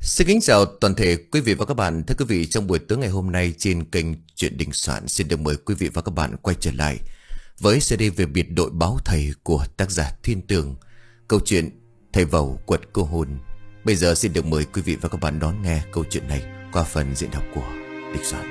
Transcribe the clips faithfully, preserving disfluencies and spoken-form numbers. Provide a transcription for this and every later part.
Xin kính chào toàn thể quý vị và các bạn. Thưa quý vị, trong buổi tối ngày hôm nay trên kênh Chuyện Đình Soạn xin được mời quý vị và các bạn quay trở lại với xê đê về biệt đội báo thầy của tác giả Thiên Tường, câu chuyện Thầy Vẩu Quật Cô Hồn. Bây giờ xin được mời quý vị và các bạn đón nghe câu chuyện này qua phần diễn đọc của Đình Soạn.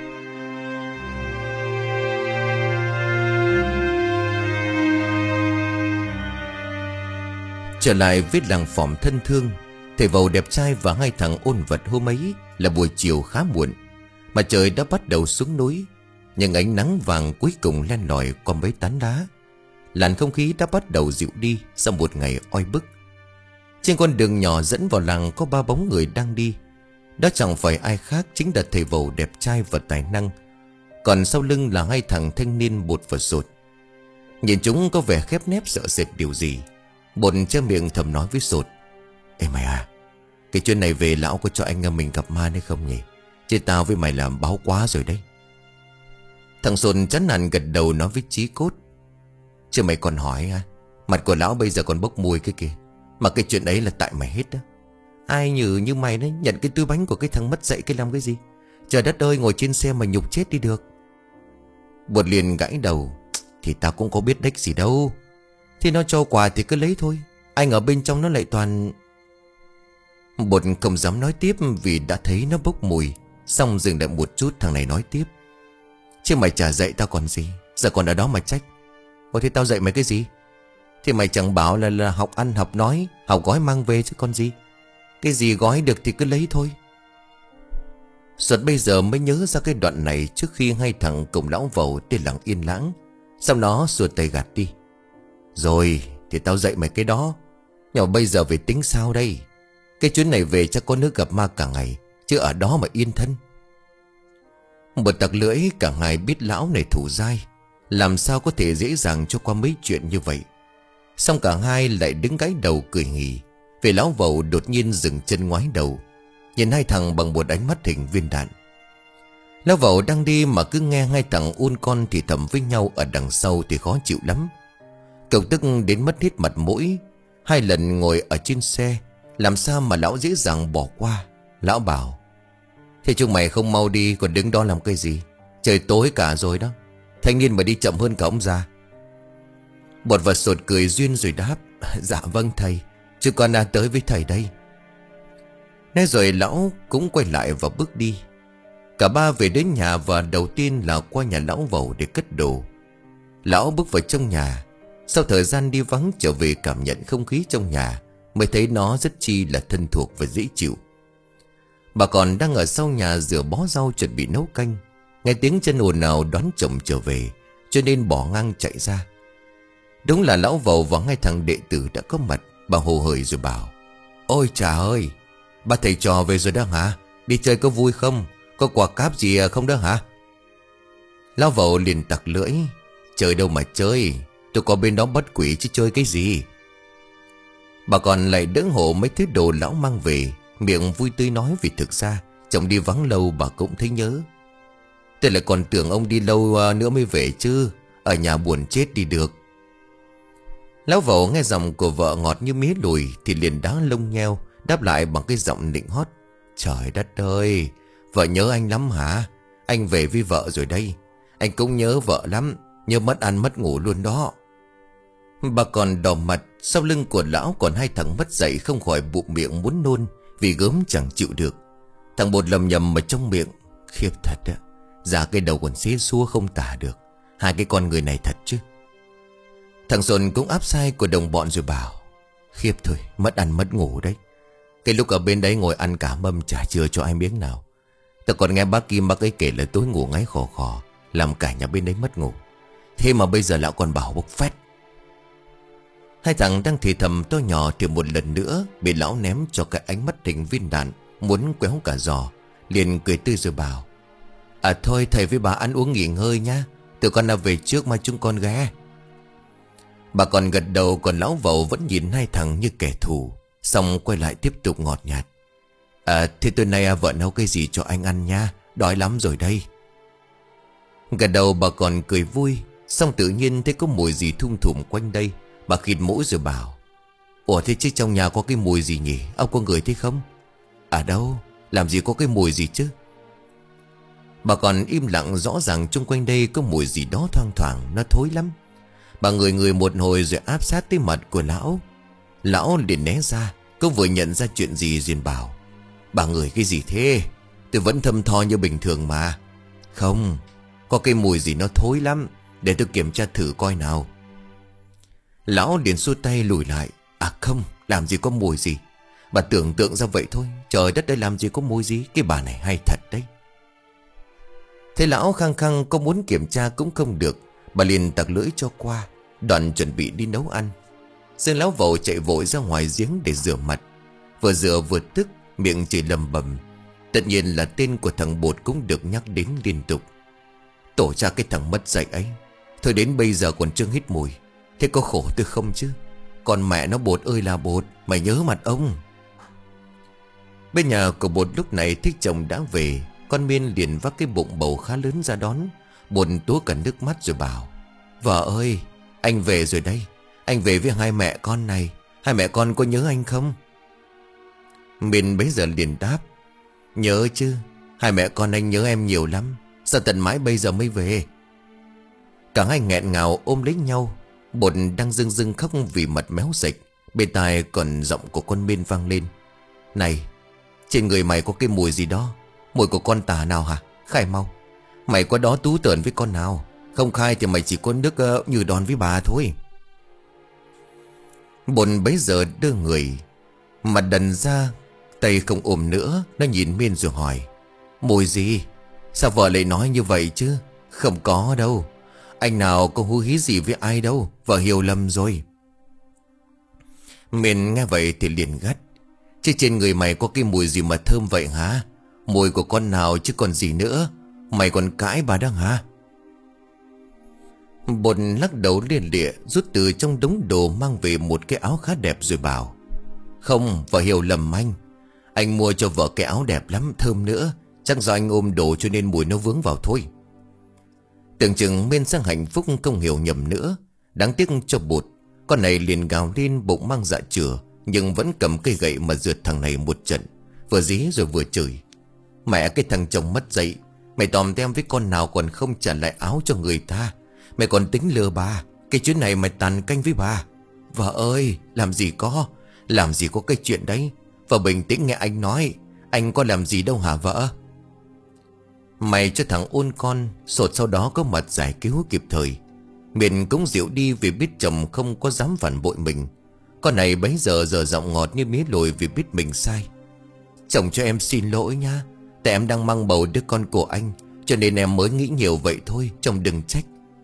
Trở lại với làng Phòm thân thương, thầy Vẩu đẹp trai và hai thằng ôn vật hôm ấy là buổi chiều khá muộn. Mà trời đã bắt đầu xuống núi, nhưng ánh nắng vàng cuối cùng len lỏi qua mấy tán đá. Làn không khí đã bắt đầu dịu đi sau một ngày oi bức. Trên con đường nhỏ dẫn vào làng có ba bóng người đang đi. Đó chẳng phải ai khác, chính là thầy Vẩu đẹp trai và tài năng. Còn sau lưng là hai thằng thanh niên Bột và Sột. Nhìn chúng có vẻ khép nép sợ sệt điều gì. Bột che miệng thầm nói với Sột: "Ê mày à, cái chuyện này về lão có cho anh em mình gặp ma hay không nhỉ? Chứ tao với mày làm báo quá rồi đấy." Thằng Sột chán nản gật đầu nói với Chí Cốt: "Chứ mày còn hỏi à? Mặt của lão bây giờ còn bốc mùi cái kìa. Mà cái chuyện ấy là tại mày hết đó. Ai nhử như mày đấy nhận cái túi bánh của cái thằng mất dạy cái làm cái gì? Trời đất ơi, ngồi trên xe mà nhục chết đi được." Bột liền gãi đầu: "Thì tao cũng có biết đếch gì đâu. Thì nó cho quà thì cứ lấy thôi. Anh ở bên trong nó lại toàn..." Bột không dám nói tiếp vì đã thấy nó bốc mùi. Xong dừng lại một chút, thằng này nói tiếp: "Chứ mày chả dạy tao còn gì, giờ còn ở đó mà trách. Ồ thì tao dạy mày cái gì? Thì mày chẳng bảo là, là học ăn học nói, học gói mang về chứ con gì. Cái gì gói được thì cứ lấy thôi." Sột bây giờ mới nhớ ra cái đoạn này trước khi hai thằng cùng lão Vẩu tên lặng yên lãng. Xong nó xua tay gạt đi: "Rồi thì tao dạy mày cái đó. Nhưng mà bây giờ phải tính sao đây? Cái chuyến này về chắc có nước gặp ma cả ngày, chứ ở đó mà yên thân." Một tặc lưỡi, cả hai biết lão này thủ dai, làm sao có thể dễ dàng cho qua mấy chuyện như vậy. Xong cả hai lại đứng gãi đầu cười nghỉ. Vì lão Vẩu đột nhiên dừng chân ngoái đầu, nhìn hai thằng bằng một ánh mắt hình viên đạn. Lão Vẩu đang đi mà cứ nghe hai thằng ôn con thì thầm với nhau ở đằng sau thì khó chịu lắm. Cậu tức đến mất hết mặt mũi. Hai lần ngồi ở trên xe, làm sao mà lão dễ dàng bỏ qua. Lão bảo: "Thế chúng mày không mau đi còn đứng đó làm cái gì? Trời tối cả rồi đó. Thanh niên mà đi chậm hơn cả ông già." Bột và Sột cười duyên rồi đáp: "Dạ vâng thầy, chứ con đã tới với thầy đây." Nói rồi lão cũng quay lại và bước đi. Cả ba về đến nhà và đầu tiên là qua nhà lão Vẩu để cất đồ. Lão bước vào trong nhà. Sau thời gian đi vắng trở về cảm nhận không khí trong nhà, mới thấy nó rất chi là thân thuộc và dễ chịu. Bà còn đang ở sau nhà rửa bó rau chuẩn bị nấu canh. Nghe tiếng chân ồn ào đoán chồng trở về, cho nên bỏ ngang chạy ra. Đúng là lão Vẩu và hai thằng đệ tử đã có mặt. Bà hồ hởi rồi bảo: "Ôi trời ơi, ba thầy trò về rồi đó hả? Đi chơi có vui không? Có quà cáp gì không đó hả?" Lão Vẩu liền tặc lưỡi: "Chơi đâu mà chơi, tôi có bên đó bắt quỷ chứ chơi cái gì." Bà còn lại đỡ hộ mấy thứ đồ lão mang về, miệng vui tươi nói vì thực ra chồng đi vắng lâu bà cũng thấy nhớ. "Tôi lại còn tưởng ông đi lâu nữa mới về chứ, ở nhà buồn chết đi được." Lão Vẩu nghe giọng của vợ ngọt như mía lùi thì liền đá lông nheo, đáp lại bằng cái giọng nịnh hót: "Trời đất ơi, vợ nhớ anh lắm hả? Anh về với vợ rồi đây. Anh cũng nhớ vợ lắm, nhớ mất ăn mất ngủ luôn đó." Bà còn đỏ mặt. Sau lưng của lão còn hai thằng mất dạy không khỏi bụng miệng muốn nôn vì gớm chẳng chịu được. Thằng Bột lầm nhầm ở trong miệng: "Khiếp thật á, già cái đầu còn xế xua không tả được. Hai cái con người này thật chứ." Thằng Sồn cũng áp sai của đồng bọn rồi bảo: "Khiếp thôi, mất ăn mất ngủ đấy. Cái lúc ở bên đấy ngồi ăn cả mâm chả chừa cho ai miếng nào. Tao còn nghe bác Kim bác ấy kể là tối ngủ ngáy khò khò, làm cả nhà bên đấy mất ngủ. Thế mà bây giờ lão còn bảo bốc phét." Hai thằng đang thì thầm to nhỏ thì một lần nữa bị lão ném cho cái ánh mắt hình viên đạn, muốn quéo cả giò. Liền cười tươi rồi bảo: "À thôi thầy với bà ăn uống nghỉ ngơi nhá, tụi con đã về trước mà chúng con ghé." Bà còn gật đầu, còn lão Vẩu vẫn nhìn hai thằng như kẻ thù. Xong quay lại tiếp tục ngọt nhạt: "À thế tối nay à, vợ nấu cái gì cho anh ăn nha, đói lắm rồi đây." Gật đầu bà còn cười vui. Xong tự nhiên thấy có mùi gì thum thủm quanh đây. Bà khịt mũi rồi bảo: "Ủa thế chứ trong nhà có cái mùi gì nhỉ? Ông có ngửi thấy không?" "À đâu, Làm gì có cái mùi gì chứ? Bà còn im lặng, rõ ràng chung quanh đây có mùi gì đó thoang thoảng, nó thối lắm. Bà ngửi người một hồi rồi áp sát tới mặt của lão. Lão liền né ra, cũng vừa nhận ra chuyện gì liền bảo: bà ngửi cái gì thế? Tôi vẫn thơm tho như bình thường mà. Không, có cái mùi gì nó thối lắm, để tôi kiểm tra thử coi nào. Lão liền xua tay lùi lại. À không, làm gì có mùi gì. Bà tưởng tượng ra vậy thôi. Trời đất ơi, làm gì có mùi gì. Cái bà này hay thật đấy. Thế lão khăng khăng có muốn kiểm tra cũng không được. Bà liền tặc lưỡi cho qua, đoạn chuẩn bị đi nấu ăn. Dương lão vầu chạy vội ra ngoài giếng để rửa mặt. Vừa rửa vừa tức, miệng chỉ lầm bầm. Tất nhiên là tên của thằng Bột cũng được nhắc đến liên tục. Tổ cha cái thằng mất dạy ấy, thôi đến bây giờ còn chưa hít mùi. Thế có khổ tôi không chứ? Còn mẹ nó Bột ơi là Bột, mày nhớ mặt ông. Bên nhà của Bột lúc này thích chồng đã về. Con Miên liền vác cái bụng bầu khá lớn ra đón. Bột túa cả nước mắt rồi bảo: vợ ơi, anh về rồi đây. Anh về với hai mẹ con này. Hai mẹ con có nhớ anh không? Miên bấy giờ liền đáp: nhớ chứ, hai mẹ con anh nhớ em nhiều lắm. Sao tận mãi bây giờ mới về? Cả hai nghẹn ngào ôm lấy nhau. Bột đang rưng rưng khóc vì mặt méo sạch. Bên tai còn giọng của con Miên vang lên: này, trên người mày có cái mùi gì đó. Mùi của con tà nào hả? Khai mau. Mày có đó tú tởn với con nào? Không khai thì mày chỉ có nước uh, như đòn với bà thôi. Bột bấy giờ đưa người, mặt đần ra, tay không ôm nữa. Nó nhìn Miên rồi hỏi: mùi gì? Sao vợ lại nói như vậy chứ? Không có đâu. Anh nào có hú hí gì với ai đâu. Vợ hiểu lầm rồi. Miên nghe vậy thì liền gắt: chứ trên người mày có cái mùi gì mà thơm vậy hả? Mùi của con nào chứ còn gì nữa. Mày còn cãi bà đó hả? Bột lắc đầu liên lịa, rút từ trong đống đồ mang về một cái áo khá đẹp rồi bảo: không, vợ hiểu lầm anh. Anh mua cho vợ cái áo đẹp lắm, thơm nữa. Chắc do anh ôm đồ cho nên mùi nó vướng vào thôi. Tưởng chừng Miên sang hạnh phúc không hiểu nhầm nữa. Đáng tiếc cho Bột. Con này liền gào lên bụng mang dạ chửa, nhưng vẫn cầm cây gậy mà rượt thằng này một trận. Vừa dí rồi vừa chửi: mẹ cái thằng chồng mất dạy, mày tòm tem với con nào còn không trả lại áo cho người ta. Mày còn tính lừa bà. Cái chuyến này mày tàn canh với bà. Vợ ơi, làm gì có. Làm gì có cái chuyện đấy. Vợ bình tĩnh nghe anh nói. Anh có làm gì đâu hả vợ? Mày cho thằng ôn con sột sau đó có mặt giải cứu kịp thời. Miền cũng dịu đi vì biết chồng không có dám phản bội mình. Con này bấy giờ giờ giọng ngọt như mía lùi vì biết mình sai. Chồng cho em xin lỗi nha. Tại em đang mang bầu đứa con của anh, cho nên em mới nghĩ nhiều vậy thôi. Chồng đừng trách.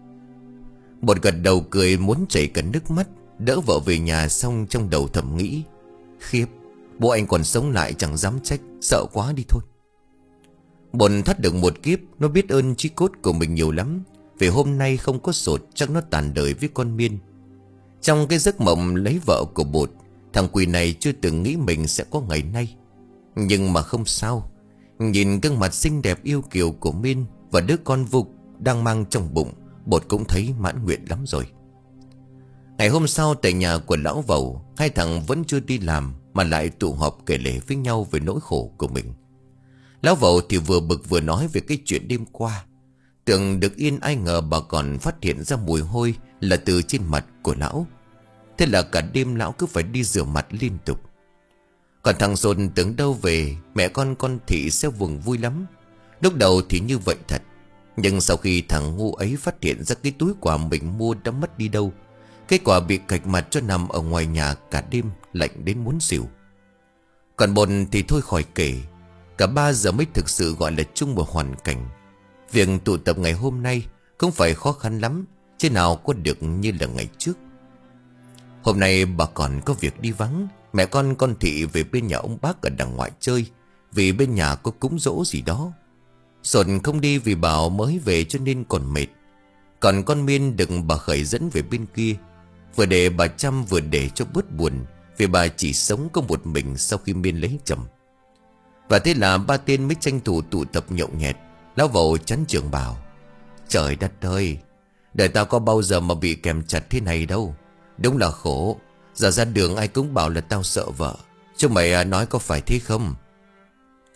Bột gật đầu cười muốn chảy cả nước mắt. Đỡ vợ về nhà xong trong đầu thầm nghĩ: khiếp, bố anh còn sống lại chẳng dám trách. Sợ quá đi thôi. Bột thoát được một kiếp. Nó biết ơn chí cốt của mình nhiều lắm. Vì hôm nay không có sột, chắc nó tàn đời với con Miên. Trong cái giấc mộng lấy vợ của Bột, thằng quỷ này chưa từng nghĩ mình sẽ có ngày nay. Nhưng mà không sao. Nhìn gương mặt xinh đẹp yêu kiều của Miên và đứa con Vục đang mang trong bụng, Bột cũng thấy mãn nguyện lắm rồi. Ngày hôm sau tại nhà của lão Vầu, hai thằng vẫn chưa đi làm mà lại tụ họp kể lể với nhau về nỗi khổ của mình. Lão Vầu thì vừa bực vừa nói về cái chuyện đêm qua. Tưởng được yên, ai ngờ bà còn phát hiện ra mùi hôi là từ trên mặt của lão. Thế là cả đêm lão cứ phải đi rửa mặt liên tục. Còn thằng Sồn tưởng đâu về mẹ con con Thị sẽ vùng vui lắm. Lúc đầu thì như vậy thật. Nhưng sau khi thằng ngu ấy phát hiện ra cái túi quà mình mua đã mất đi đâu, kết quả bị cạch mặt cho nằm ở ngoài nhà cả đêm, lạnh đến muốn xỉu. Còn Bột thì thôi khỏi kể. Cả ba giờ mới thực sự gọi là chung một hoàn cảnh. Việc tụ tập ngày hôm nay cũng phải khó khăn lắm, chứ nào có được như là ngày trước. Hôm nay bà còn có việc đi vắng. Mẹ con con Thị về bên nhà ông bác ở đằng ngoại chơi, vì bên nhà có cúng dỗ gì đó. Sồn không đi vì bảo mới về cho nên còn mệt. Còn con Miên đừng bà Khởi dẫn về bên kia, vừa để bà chăm vừa để cho bớt buồn, vì bà chỉ sống có một mình sau khi Miên lấy chồng. Và thế là ba tên mới tranh thủ tụ tập nhậu nhẹt. Lão Vầu chán trường bảo: trời đất ơi, đời tao có bao giờ mà bị kèm chặt thế này đâu. Đúng là khổ. Giờ ra đường ai cũng bảo là tao sợ vợ. Chứ mày nói có phải thế không?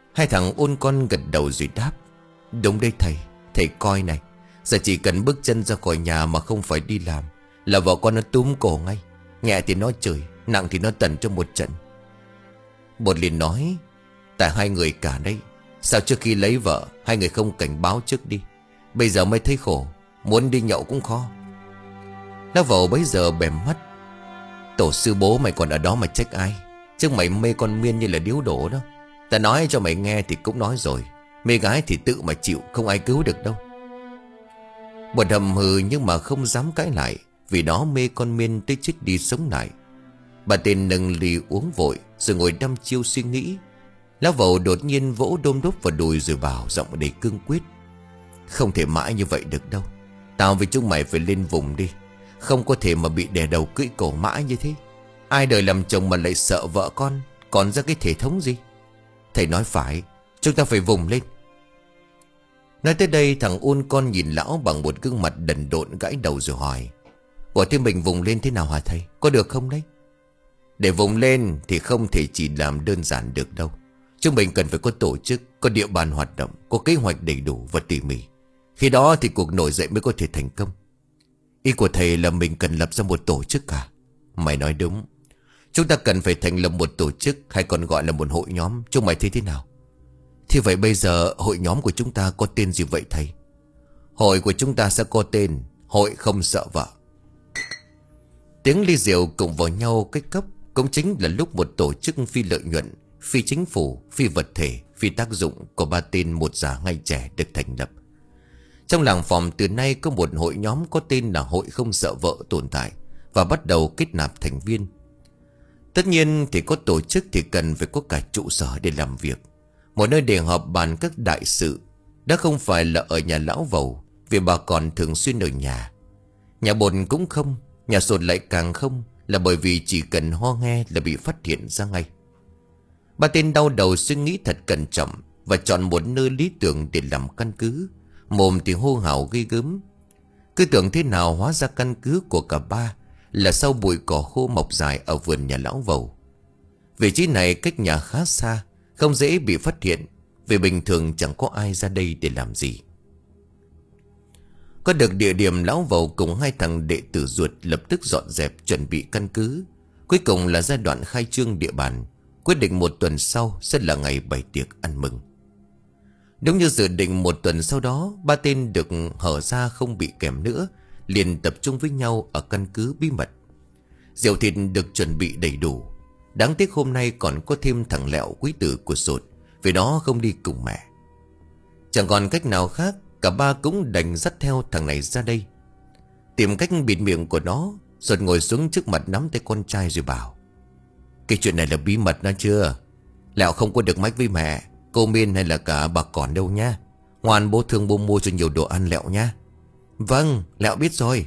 Hai thằng ôn con gật đầu rồi đáp: Đúng đấy thầy. Thầy coi này, giờ chỉ cần bước chân ra khỏi nhà mà không phải đi làm là vợ con nó túm cổ ngay. Nhẹ thì nó chửi, nặng thì nó tần cho một trận. Bột liền nói: Tại hai người cả đây, sao trước khi lấy vợ hai người không cảnh báo trước đi? Bây giờ mới thấy khổ, muốn đi nhậu cũng khó. Lão Vầu bấy giờ bèm mắt: Tổ sư bố mày còn ở đó mà trách ai? Chứ mày mê con Miên như là điếu đổ đó. Ta nói cho mày nghe thì cũng nói rồi, mê gái thì tự mà chịu, không ai cứu được đâu. Bột hầm hừ nhưng mà không dám cãi lại, vì nó mê con Miên tới chết đi sống lại. Bà tên nâng ly uống vội rồi ngồi đăm chiêu suy nghĩ. Lão Vầu đột nhiên vỗ đôm đốp vào đùi rồi bảo giọng đầy cương quyết: Không thể mãi như vậy được đâu. Tao với chúng mày phải lên vùng đi. Không có thể mà bị đè đầu cưỡi cổ mãi như thế. Ai đời làm chồng mà lại sợ vợ con, còn ra cái thể thống gì? Thầy nói phải, chúng ta phải vùng lên. Nói tới đây thằng ôn con nhìn lão bằng một gương mặt đần độn gãi đầu rồi hỏi: Bỏ thêm mình vùng lên thế nào hả thầy? Có được không đấy? Để vùng lên thì không thể chỉ làm đơn giản được đâu. Chúng mình cần phải có tổ chức, có địa bàn hoạt động, có kế hoạch đầy đủ và tỉ mỉ. Khi đó thì cuộc nổi dậy mới có thể thành công. Ý của thầy là mình cần lập ra một tổ chức à? Mày nói đúng. Chúng ta cần phải thành lập một tổ chức, hay còn gọi là một hội nhóm. Chúng mày thấy thế nào? Thì vậy bây giờ hội nhóm của chúng ta có tên gì vậy thầy? Hội của chúng ta sẽ có tên Hội Không Sợ Vợ. Tiếng ly rượu cùng vào nhau cách cấp cũng chính là lúc một tổ chức phi lợi nhuận, phi chính phủ, phi vật thể, phi tác dụng của ba tên một già ngay trẻ được thành lập. Trong làng Phòm từ nay có một hội nhóm có tên là Hội Không Sợ Vợ tồn tại và bắt đầu kết nạp thành viên. Tất nhiên thì có tổ chức thì cần phải có cả trụ sở để làm việc, một nơi để họp bàn các đại sự. Đã không phải là ở nhà lão Vầu, vì bà còn thường xuyên ở nhà. Nhà bồn cũng không, nhà sột lại càng không, là bởi vì chỉ cần ho nghe là bị phát hiện ra ngay. Ba tên đau đầu suy nghĩ thật cẩn trọng và chọn một nơi lý tưởng để làm căn cứ. Mồm thì hô hào ghê gớm. Cứ tưởng thế nào hóa ra căn cứ của cả ba là sau bụi cỏ khô mọc dài ở vườn nhà lão Vầu. Vị trí này cách nhà khá xa, không dễ bị phát hiện, vì bình thường chẳng có ai ra đây để làm gì. Có được địa điểm, lão Vầu cùng hai thằng đệ tử ruột lập tức dọn dẹp chuẩn bị căn cứ. Cuối cùng là giai đoạn khai trương địa bàn. Quyết định một tuần sau sẽ là ngày bày tiệc ăn mừng. Đúng như dự định, một tuần sau đó ba tên được hở ra không bị kèm nữa, liền tập trung với nhau ở căn cứ bí mật. Rượu thịt được chuẩn bị đầy đủ. Đáng tiếc hôm nay còn có thêm thằng Lẹo quý tử của sột, vì nó không đi cùng mẹ. Chẳng còn cách nào khác, cả ba cũng đành dắt theo thằng này ra đây. Tìm cách bịt miệng của nó, sột ngồi xuống trước mặt nắm tay con trai rồi bảo: Cái chuyện này là bí mật đó chưa? Lẹo không có được mách với mẹ, cô Miên hay là cả bà Còn đâu nha. Ngoan, bố thương bố mua cho nhiều đồ ăn Lẹo nha. Vâng, Lẹo biết rồi.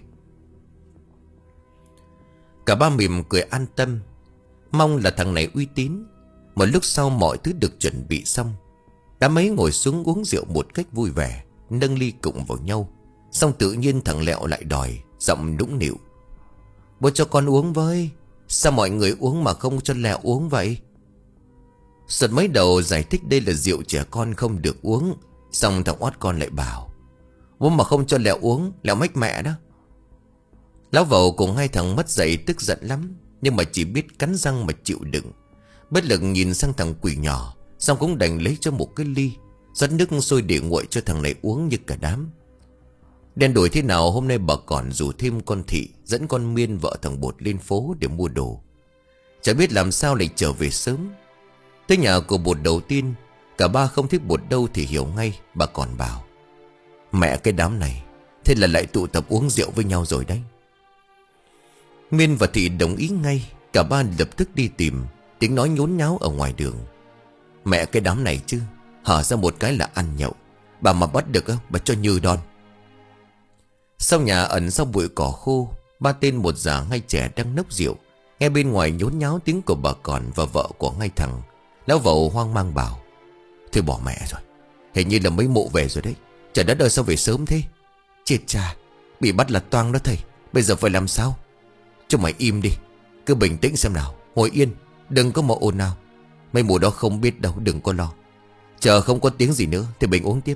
Cả ba mỉm cười an tâm, mong là thằng này uy tín. Một lúc sau mọi thứ được chuẩn bị xong, đám ấy ngồi xuống uống rượu một cách vui vẻ, nâng ly cùng vào nhau. Xong tự nhiên thằng Lẹo lại đòi, giọng nũng nịu: Bố cho con uống với. Sao mọi người uống mà không cho Lẹo uống vậy? Sột mấy đầu giải thích đây là rượu trẻ con không được uống. Xong thằng oát con lại bảo: Bố mà không cho Lẹo uống, Lẹo mách mẹ đó. Lão Vầu cùng hai thằng mất dậy tức giận lắm, nhưng mà chỉ biết cắn răng mà chịu đựng. Bất lực nhìn sang thằng quỷ nhỏ, xong cũng đành lấy cho một cái ly, rót nước sôi để nguội cho thằng này uống như cả đám. Đen đuổi thế nào hôm nay bà còn rủ thêm con Thị, dẫn con Miên vợ thằng Bột lên phố để mua đồ. Chả biết làm sao lại trở về sớm. Tới nhà của Bột đầu tiên, cả ba không thích Bột đâu thì hiểu ngay. Bà còn bảo: Mẹ cái đám này, thế là lại tụ tập uống rượu với nhau rồi đấy. Miên và Thị đồng ý ngay. Cả ba lập tức đi tìm, tiếng nói nhốn nháo ở ngoài đường. Mẹ cái đám này chứ, hở ra một cái là ăn nhậu. Bà mà bắt được bà cho như đòn. Sau nhà ẩn sau bụi cỏ khô, ba tên một già ngay trẻ đang nốc rượu. Nghe bên ngoài nhốn nháo tiếng của bà Còn và vợ của ngay thằng. Lão Vầu hoang mang bảo: Thôi bỏ mẹ rồi, hình như là mấy mộ về rồi đấy. Trời đất ơi, sao về sớm thế? Chết cha, bị bắt là toang đó thầy. Bây giờ phải làm sao? Cho mày im đi, cứ bình tĩnh xem nào. Ngồi yên, đừng có mà ồn nào. Mấy mụ đó không biết đâu, đừng có lo. Chờ không có tiếng gì nữa thì mình uống tiếp.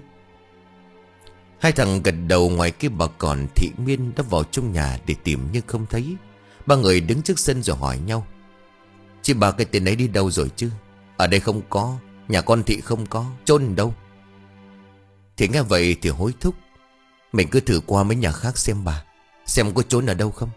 Hai thằng gật đầu. Ngoài kia bà còn Thị Miên đã vào trong nhà để tìm nhưng không thấy. Ba người đứng trước sân rồi hỏi nhau: Chị bà cái tên ấy đi đâu rồi chứ? Ở đây không có, nhà con Thị không có, chôn đâu? Thì nghe vậy thì hối thúc: Mình cứ thử qua mấy nhà khác xem bà, xem có trốn ở đâu không.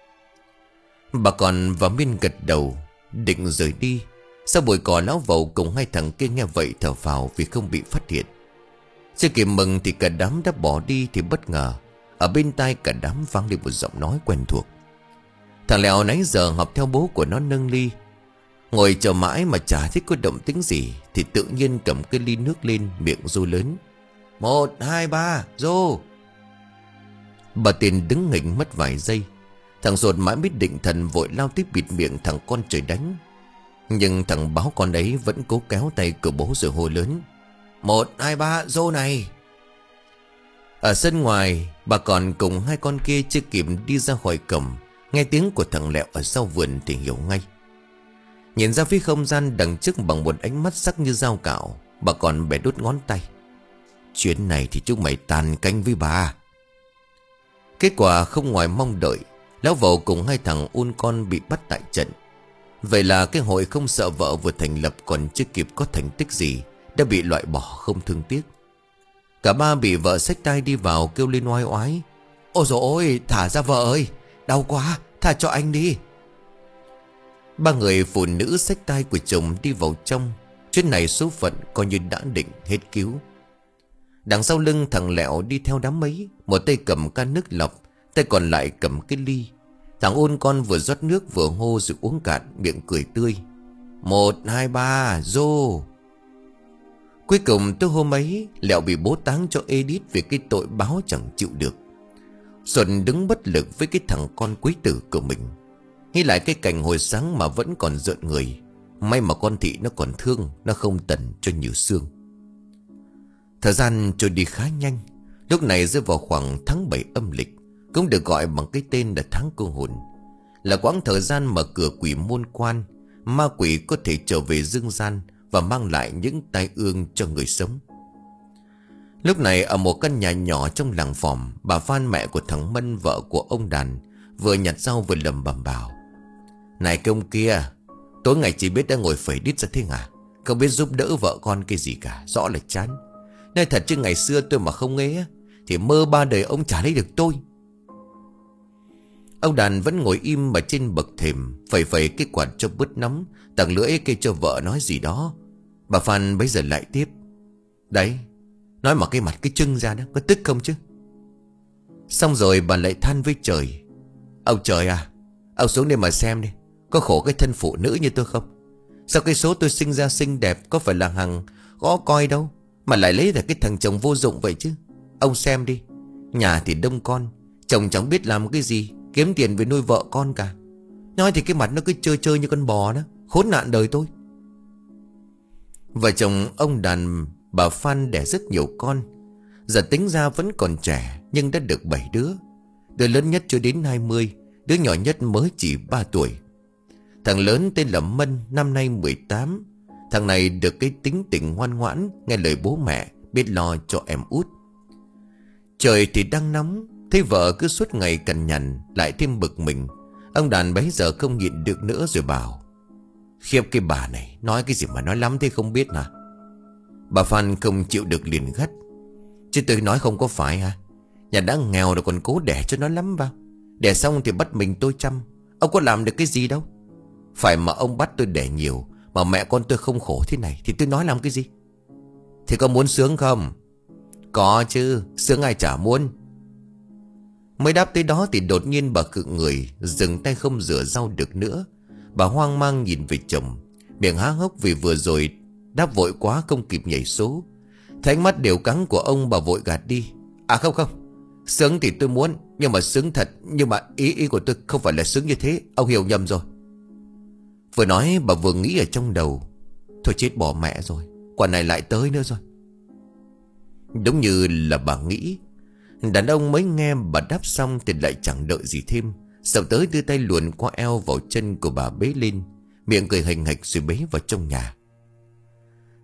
Bà còn và Miên gật đầu định rời đi. Sau buổi cỏ lão vầu cùng hai thằng kia nghe vậy thở phào vì không bị phát hiện. Chưa kịp mừng thì cả đám đã bỏ đi thì bất ngờ ở bên tai cả đám vang lên một giọng nói quen thuộc. Thằng Lẹo nãy giờ học theo bố của nó nâng ly. Ngồi chờ mãi mà chả thấy có động tĩnh gì thì tự nhiên cầm cái ly nước lên, miệng rô lớn: Một, hai, ba, rô. Bà Tiền đứng nghỉnh mất vài giây. Thằng Rột mãi biết định thần vội lao tiếp bịt miệng thằng con trời đánh. Nhưng thằng báo con ấy vẫn cố kéo tay của bố rồi hô lớn: Một, hai, ba, rô này. Ở sân ngoài, bà còn cùng hai con kia chưa kịp đi ra khỏi cổng, nghe tiếng của thằng Lẹo ở sau vườn thì hiểu ngay. Nhìn ra phía không gian đằng trước bằng một ánh mắt sắc như dao cạo, bà còn bẻ đốt ngón tay: Chuyến này thì chúng mày tàn canh với bà. Kết quả không ngoài mong đợi. Lão vầu cùng hai thằng ôn con bị bắt tại trận. Vậy là cái hội không sợ vợ vừa thành lập còn chưa kịp có thành tích gì đã bị loại bỏ không thương tiếc. Cả ba bị vợ xách tay đi vào kêu lên oai oái: Ôi dồi ôi, thả ra vợ ơi, đau quá, thả cho anh đi. Ba người phụ nữ xách tay của chồng đi vào trong. Chuyến này số phận coi như đã định hết cứu. Đằng sau lưng thằng Lẹo đi theo đám mấy, một tay cầm can nước lọc, tay còn lại cầm cái ly. Thằng ôn con vừa rót nước vừa hô rồi uống cạn, miệng cười tươi: Một, hai, ba, rô. Cuối cùng tới hôm ấy, Lẹo bị bố táng cho Edith vì cái tội báo chẳng chịu được. Xuân đứng bất lực với cái thằng con quý tử của mình. Nghĩ lại cái cảnh hồi sáng mà vẫn còn rợn người. May mà con Thị nó còn thương, nó không tần cho nhiều xương. Thời gian trôi đi khá nhanh. Lúc này rơi vào khoảng tháng bảy âm lịch, cũng được gọi bằng cái tên là tháng cô hồn. Là quãng thời gian mở cửa quỷ môn quan, ma quỷ có thể trở về dương gian và mang lại những tai ương cho người sống. Lúc này ở một căn nhà nhỏ trong làng Phòm, bà Phan mẹ của thằng Mân, vợ của ông Đàn, vừa nhặt rau vừa lầm bầm bảo: Này cái ông kia, tối ngày chỉ biết đã ngồi phẩy đít ra thế à? Không biết giúp đỡ vợ con cái gì cả, rõ là chán. Nói thật chứ ngày xưa tôi mà không nghe thì mơ ba đời ông chả lấy được tôi. Ông Đàn vẫn ngồi im ở trên bậc thềm, phẩy phẩy cái quạt cho bớt nóng, tặng lưỡi kêu cho vợ nói gì đó. Bà Phan bấy giờ lại tiếp: Đấy, nói mà cái mặt cái trưng ra đó, có tức không chứ? Xong rồi bà lại than với trời: Ông trời à, ông xuống đây mà xem đi, có khổ cái thân phụ nữ như tôi không? Sao cái số tôi sinh ra xinh đẹp có phải là hằng có coi đâu, mà lại lấy ra cái thằng chồng vô dụng vậy chứ? Ông xem đi, nhà thì đông con, chồng chẳng biết làm cái gì, kiếm tiền về nuôi vợ con cả. Nói thì cái mặt nó cứ chơi chơi như con bò đó, khốn nạn đời tôi. Vợ chồng ông Đàn bà Phan đẻ rất nhiều con. Giờ tính ra vẫn còn trẻ nhưng đã được bảy đứa. Đứa lớn nhất chưa đến hai mươi, đứa nhỏ nhất mới chỉ ba tuổi. Thằng lớn tên là Mân, năm nay mười tám. Thằng này được cái tính tình ngoan ngoãn, nghe lời bố mẹ, biết lo cho em út. Trời thì đang nóng, thấy vợ cứ suốt ngày cằn nhằn, lại thêm bực mình. Ông Đàn bấy giờ không nhịn được nữa rồi bảo: Khiếp cái bà này, nói cái gì mà nói lắm thế không biết hả? Bà Phan không chịu được liền gắt: Chứ tôi nói không có phải hả? Nhà đã nghèo rồi còn cố đẻ cho nó lắm vào. Đẻ xong thì bắt mình tôi chăm, ông có làm được cái gì đâu. Phải mà ông bắt tôi đẻ nhiều mà mẹ con tôi không khổ thế này thì tôi nói làm cái gì? Thì có muốn sướng không? Có chứ, sướng ai chả muốn. Mới đáp tới đó thì đột nhiên bà khựng người, dừng tay không rửa rau được nữa. Bà hoang mang nhìn về chồng, miệng há hốc vì vừa rồi đáp vội quá không kịp nhảy số. Thấy ánh mắt đều cắn của ông, bà vội gạt đi: À không không, sướng thì tôi muốn, nhưng mà sướng thật. Nhưng mà ý ý của tôi không phải là sướng như thế, ông hiểu nhầm rồi. Vừa nói bà vừa nghĩ ở trong đầu: Thôi chết bỏ mẹ rồi, quả này lại tới nữa rồi. Đúng như là bà nghĩ. Đàn ông mới nghe bà đáp xong thì lại chẳng đợi gì thêm, xậu tới đưa tay luồn qua eo vào chân của bà bế lên, miệng cười hình hạch rồi bế vào trong nhà.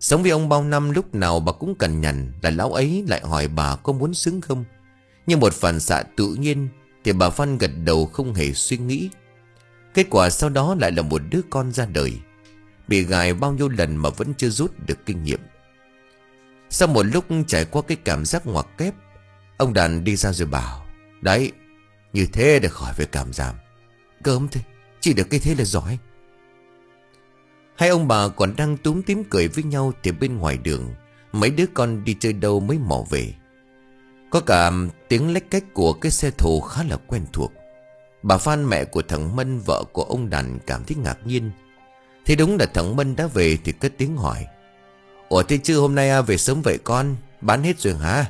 Sống với ông bao năm, lúc nào bà cũng cằn nhằn là lão ấy lại hỏi bà có muốn xứng không. Nhưng một phản xạ tự nhiên thì bà Phan gật đầu không hề suy nghĩ. Kết quả sau đó lại là một đứa con ra đời, bị gài bao nhiêu lần mà vẫn chưa rút được kinh nghiệm. Sau một lúc trải qua cái cảm giác ngoặc kép, ông Đàn đi ra rồi bảo: Đấy, như thế để khỏi phải cảm giảm. Cơm thôi, chỉ được cái thế là giỏi. Hai ông bà còn đang túm tím cười với nhau thì bên ngoài đường, mấy đứa con đi chơi đâu mới mò về. Có cả tiếng lách cách của cái xe thồ khá là quen thuộc. Bà Phan, mẹ của thằng Mân, vợ của ông Đàn, cảm thấy ngạc nhiên. Thế đúng là thằng Mân đã về thì cất tiếng hỏi: Ủa thế chứ hôm nay à, về sớm vậy con? Bán hết rồi hả?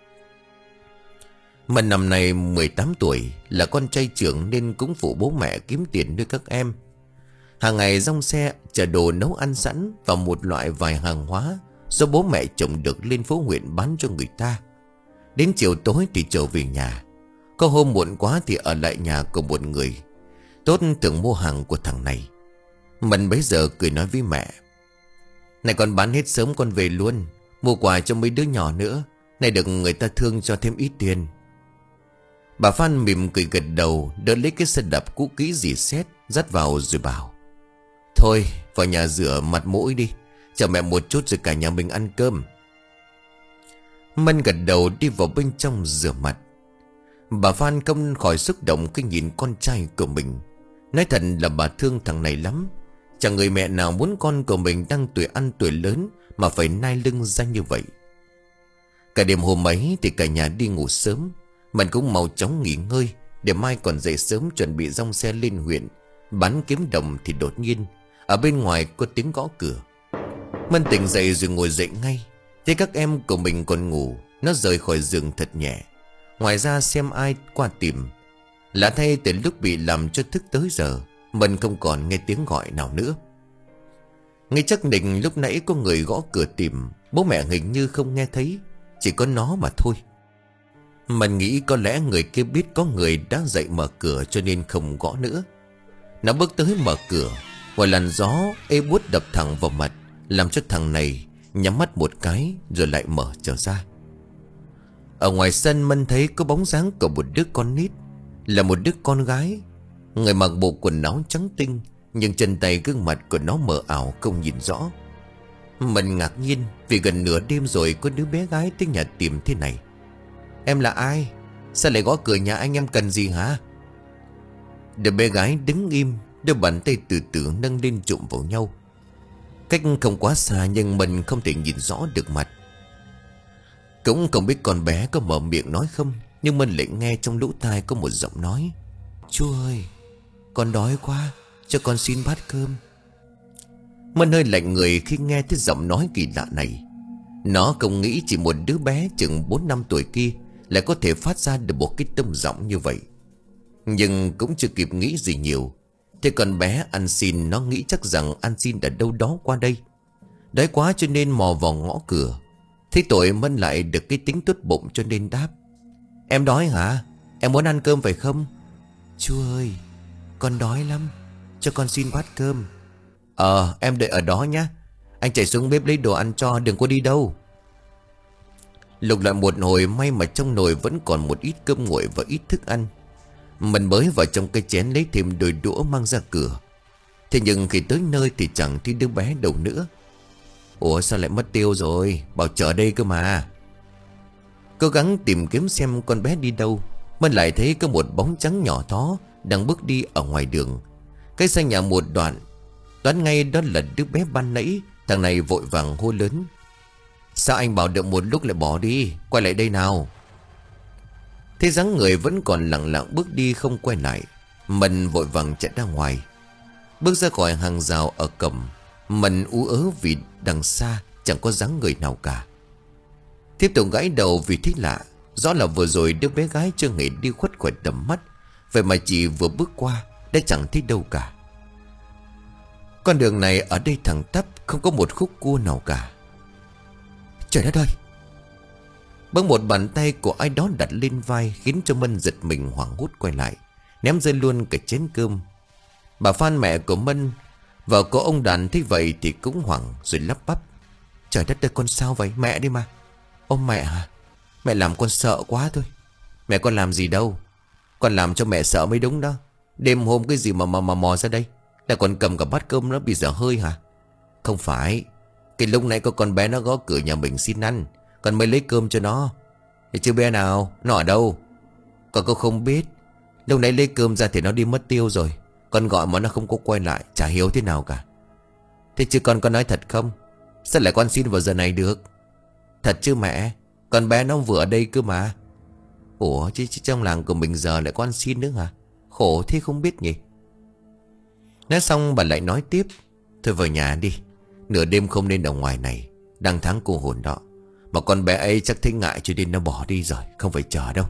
Mân năm nay mười tám tuổi, là con trai trưởng nên cũng phụ bố mẹ kiếm tiền nuôi các em. Hàng ngày dòng xe chở đồ nấu ăn sẵn và một loại vài hàng hóa do bố mẹ trồng được lên phố huyện bán cho người ta. Đến chiều tối thì trở về nhà. Có hôm muộn quá thì ở lại nhà của một người tốt tưởng mua hàng của thằng này. Mân bấy giờ cười nói với mẹ: Này con bán hết sớm con về luôn, mua quà cho mấy đứa nhỏ nữa, này được người ta thương cho thêm ít tiền. Bà Phan mỉm cười gật đầu, đỡ lấy cái xe đạp cũ kỹ dì xét dắt vào rồi bảo: Thôi vào nhà rửa mặt mũi đi, chờ mẹ một chút rồi cả nhà mình ăn cơm. Mân gật đầu đi vào bên trong rửa mặt. Bà Phan không khỏi xúc động khi nhìn con trai của mình. Nói thật là bà thương thằng này lắm. Chẳng người mẹ nào muốn con của mình đang tuổi ăn tuổi lớn mà phải nai lưng ra như vậy. Cả đêm hôm ấy thì cả nhà đi ngủ sớm. Mình cũng mau chóng nghỉ ngơi để mai còn dậy sớm chuẩn bị dòng xe lên huyện bán kiếm đồng. Thì đột nhiên ở bên ngoài có tiếng gõ cửa. Mân tỉnh dậy rồi ngồi dậy ngay. Thấy các em của mình còn ngủ, nó rời khỏi giường thật nhẹ. Ngoài ra xem ai qua tìm. Lạ thay, từ lúc bị làm cho thức tới giờ, Mân không còn nghe tiếng gọi nào nữa. Ngay chắc định lúc nãy có người gõ cửa tìm, bố mẹ hình như không nghe thấy, chỉ có nó mà thôi. Mân nghĩ có lẽ người kia biết có người đã dậy mở cửa cho nên không gõ nữa. Nó bước tới mở cửa, một làn gió ê buốt đập thẳng vào mặt, làm cho thằng này nhắm mắt một cái rồi lại mở trở ra. Ở ngoài sân Mân thấy có bóng dáng của một đứa con nít. Là một đứa con gái. Người mặc bộ quần áo trắng tinh, nhưng chân tay gương mặt của nó mờ ảo không nhìn rõ. Mân ngạc nhiên vì gần nửa đêm rồi có đứa bé gái tới nhà tìm thế này. Em là ai? Sao lại gõ cửa nhà anh, em cần gì hả? Đứa bé gái đứng im, đôi bàn tay từ từ nâng lên chụm vào nhau. Cách không quá xa nhưng mình không thể nhìn rõ được mặt. Cũng không biết con bé có mở miệng nói không, nhưng mình lại nghe trong lỗ tai có một giọng nói: Chú ơi, con đói quá, cho con xin bát cơm. Mình hơi lạnh người khi nghe thấy giọng nói kỳ lạ này. Nó không nghĩ chỉ một đứa bé chừng bốn năm tuổi kia lại có thể phát ra được một cái tông giọng như vậy. Nhưng cũng chưa kịp nghĩ gì nhiều, thế con bé ăn xin nó nghĩ chắc rằng ăn xin ở đâu đó qua đây. Đói quá cho nên mò vào ngõ cửa. Thế tội Mân lại được cái tính tốt bụng cho nên đáp: Em đói hả? Em muốn ăn cơm phải không? Chú ơi, con đói lắm, cho con xin bát cơm. Ờ, em đợi ở đó nhé, anh chạy xuống bếp lấy đồ ăn cho, đừng có đi đâu. Lục lại một hồi, may mà trong nồi vẫn còn một ít cơm nguội và ít thức ăn. Mình mới vào trong cái chén lấy thêm đôi đũa mang ra cửa. Thế nhưng khi tới nơi thì chẳng thấy đứa bé đâu nữa. Ủa sao lại mất tiêu rồi, bảo chờ đây cơ mà. Cố gắng tìm kiếm xem con bé đi đâu, mình lại thấy có một bóng trắng nhỏ thó đang bước đi ở ngoài đường. Cái xa nhà một đoạn, đoán ngay đó là đứa bé ban nãy. Thằng này vội vàng hô lớn: Sao anh bảo đợi một lúc lại bỏ đi, quay lại đây nào. Thế dáng người vẫn còn lặng lặng bước đi không quay lại. Mình vội vàng chạy ra ngoài. Bước ra khỏi hàng rào ở cổng, mình ú ớ vì đằng xa chẳng có dáng người nào cả. Tiếp tục gãi đầu vì thấy lạ. Rõ là vừa rồi đứa bé gái chưa hề đi khuất khỏi tầm mắt, vậy mà chỉ vừa bước qua đã chẳng thấy đâu cả. Con đường này ở đây thẳng tắp, không có một khúc cua nào cả. Trời đất ơi! Bỗng một bàn tay của ai đó đặt lên vai khiến cho Mân giật mình hoảng hốt quay lại, ném rơi luôn cả chén cơm. Bà Phan, mẹ của Mân và có ông Đàn thấy vậy thì cũng hoảng rồi lắp bắp: Trời đất ơi, con sao vậy? Mẹ đi mà. Ô mẹ à? Mẹ làm con sợ quá thôi. Mẹ con làm gì đâu. Con làm cho mẹ sợ mới đúng đó. Đêm hôm cái gì mà mà, mà mò ra đây? Là còn cầm cả bát cơm nó bị dở hơi hả? Không phải. Cái lúc nãy có con bé nó gõ cửa nhà mình xin ăn, con mới lấy cơm cho nó. Thì chứ bé nào? Nó ở đâu? Còn cô không biết. Lúc nãy lấy cơm ra thì nó đi mất tiêu rồi. Con gọi mà nó không có quay lại. Chả hiểu thế nào cả. Thế chứ con có nói thật không? Sao lại con xin vào giờ này được? Thật chứ mẹ. Con bé nó vừa ở đây cơ mà. Ủa chứ, chứ trong làng của mình giờ lại có ăn xin nữa hả? Khổ thế không biết nhỉ. Nói xong bà lại nói tiếp. Thôi vào nhà đi. Nửa đêm không nên ở ngoài này. Đang tháng cô hồn đó. Mà con bé ấy chắc thấy ngại cho nên nó bỏ đi rồi. Không phải chờ đâu.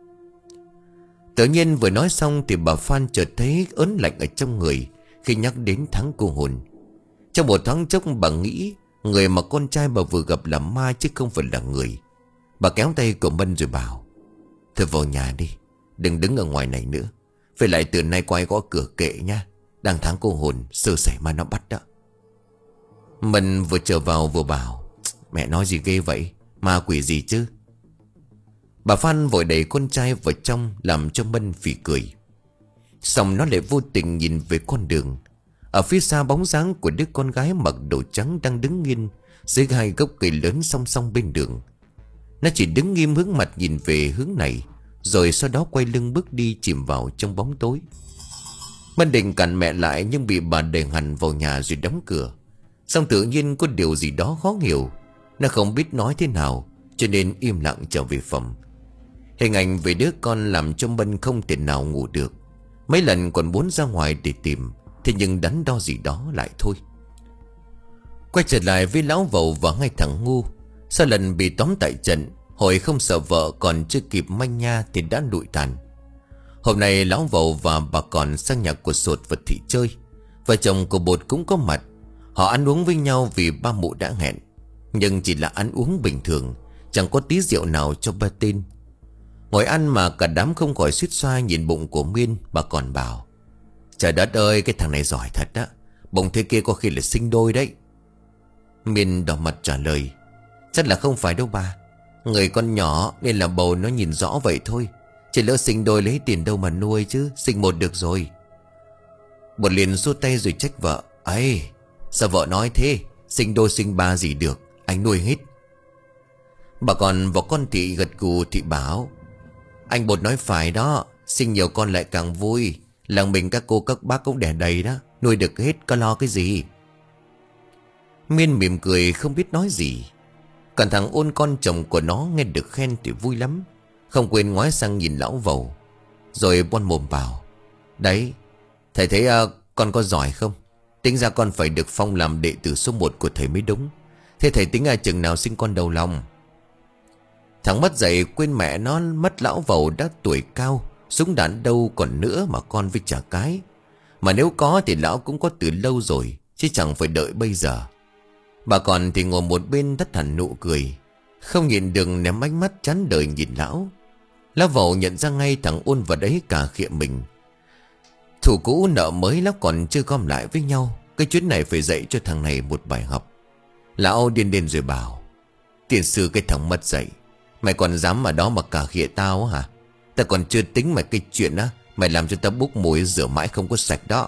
Tự nhiên vừa nói xong thì bà Phan chợt thấy ớn lạnh ở trong người khi nhắc đến tháng cô hồn. Trong một thoáng chốc bà nghĩ người mà con trai bà vừa gặp là ma chứ không phải là người. Bà kéo tay của Mân rồi bảo: thôi vào nhà đi. Đừng đứng ở ngoài này nữa. Phải lại từ nay quay gõ cửa kệ nha. Đang tháng cô hồn, sơ sẩy ma nó bắt đó. Mân vừa trở vào vừa bảo: mẹ nói gì ghê vậy? Ma quỷ gì chứ? Bà Phan vội đẩy con trai vào trong làm cho Mân phì cười. Xong nó lại vô tình nhìn về con đường. Ở phía xa bóng dáng của đứa con gái mặc đồ trắng đang đứng nghiêng dưới hai gốc cây lớn song song bên đường. Nó chỉ đứng nghiêm hướng mặt nhìn về hướng này, rồi sau đó quay lưng bước đi chìm vào trong bóng tối. Mân định cản mẹ lại nhưng bị bà đẩy hẳn vào nhà rồi đóng cửa. Xong tự nhiên có điều gì đó khó hiểu. Nó không biết nói thế nào cho nên im lặng trở về phòng. Hình ảnh về đứa con làm cho Mân không thể nào ngủ được. Mấy lần còn muốn ra ngoài để tìm, thế nhưng đắn đo gì đó lại thôi. Quay trở lại với lão Vầu và ngay thằng Ngu. Sau lần bị tóm tại trận, hồi không sợ vợ còn chưa kịp manh nha thì đã lụi tàn. Hôm nay lão Vầu và bà Còn sang nhà của Sột và Thị chơi. Vợ chồng của Bột cũng có mặt. Họ ăn uống với nhau vì ba mụ đã hẹn, nhưng chỉ là ăn uống bình thường, chẳng có tí rượu nào cho ba tên. Ngồi ăn mà cả đám không khỏi suýt xoa nhìn bụng của Miên. Bà Còn bảo: trời đất ơi, cái thằng này giỏi thật á. Bụng thế kia có khi là sinh đôi đấy. Miên đỏ mặt trả lời: chắc là không phải đâu bà. Người con nhỏ nên là bầu nó nhìn rõ vậy thôi. Chỉ lỡ sinh đôi lấy tiền đâu mà nuôi chứ. Sinh một được rồi. Bột liền xua tay rồi trách vợ: ấy, sao vợ nói thế? Sinh đôi sinh ba gì được, anh nuôi hết. Bà Còn vào con Thị gật gù. Thị bảo: anh Bột nói phải đó. Sinh nhiều con lại càng vui. Làng mình các cô các bác cũng đẻ đầy đó. Nuôi được hết, có lo cái gì. Miên mỉm cười không biết nói gì. Còn thằng Ôn con chồng của nó nghe được khen thì vui lắm, không quên ngoái sang nhìn lão Vầu, rồi bon mồm bảo: đấy, thầy thấy uh, con có giỏi không? Tính ra con phải được phong làm đệ tử số một của thầy mới đúng. Thế thầy tính à chừng nào sinh con đầu lòng? Thằng mất dậy quên mẹ nó mất. Lão Vầu đã tuổi cao, súng đạn đâu còn nữa mà con với chả cái. Mà nếu có thì lão cũng có từ lâu rồi, chứ chẳng phải đợi bây giờ. Bà Còn thì ngồi một bên thất hẳn nụ cười, không nhìn được ném ánh mắt chán đời nhìn lão. Lão Vầu nhận ra ngay thằng Ôn vào đấy cả khịa mình. Thủ cũ nợ mới lão còn chưa gom lại với nhau. Cái chuyến này phải dạy cho thằng này một bài học. Lão điên điên rồi bảo: tiền sư cái thằng mất dạy, mày còn dám ở đó mà cả khịa tao hả? Ta còn chưa tính mà cái chuyện á, mày làm cho ta bốc mùi rửa mãi không có sạch đó.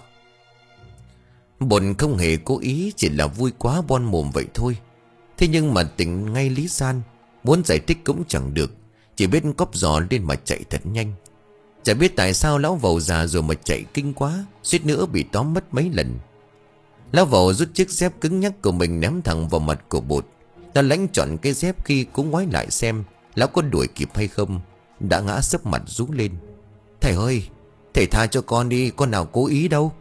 Bồn không hề cố ý, chỉ là vui quá bon mồm vậy thôi. Thế nhưng mà tỉnh ngay lý gian, muốn giải thích cũng chẳng được, chỉ biết cóp giò lên mà chạy thật nhanh. Chả biết tại sao lão Vầu già rồi mà chạy kinh quá, suýt nữa bị tóm mất mấy lần. Lão Vầu rút chiếc dép cứng nhắc của mình ném thẳng vào mặt của Bột. Nó lãnh chọn cái dép khi cũng ngoái lại xem lão có đuổi kịp hay không. Đã ngã sấp mặt rú lên: thầy ơi, thầy tha cho con đi, con nào cố ý đâu.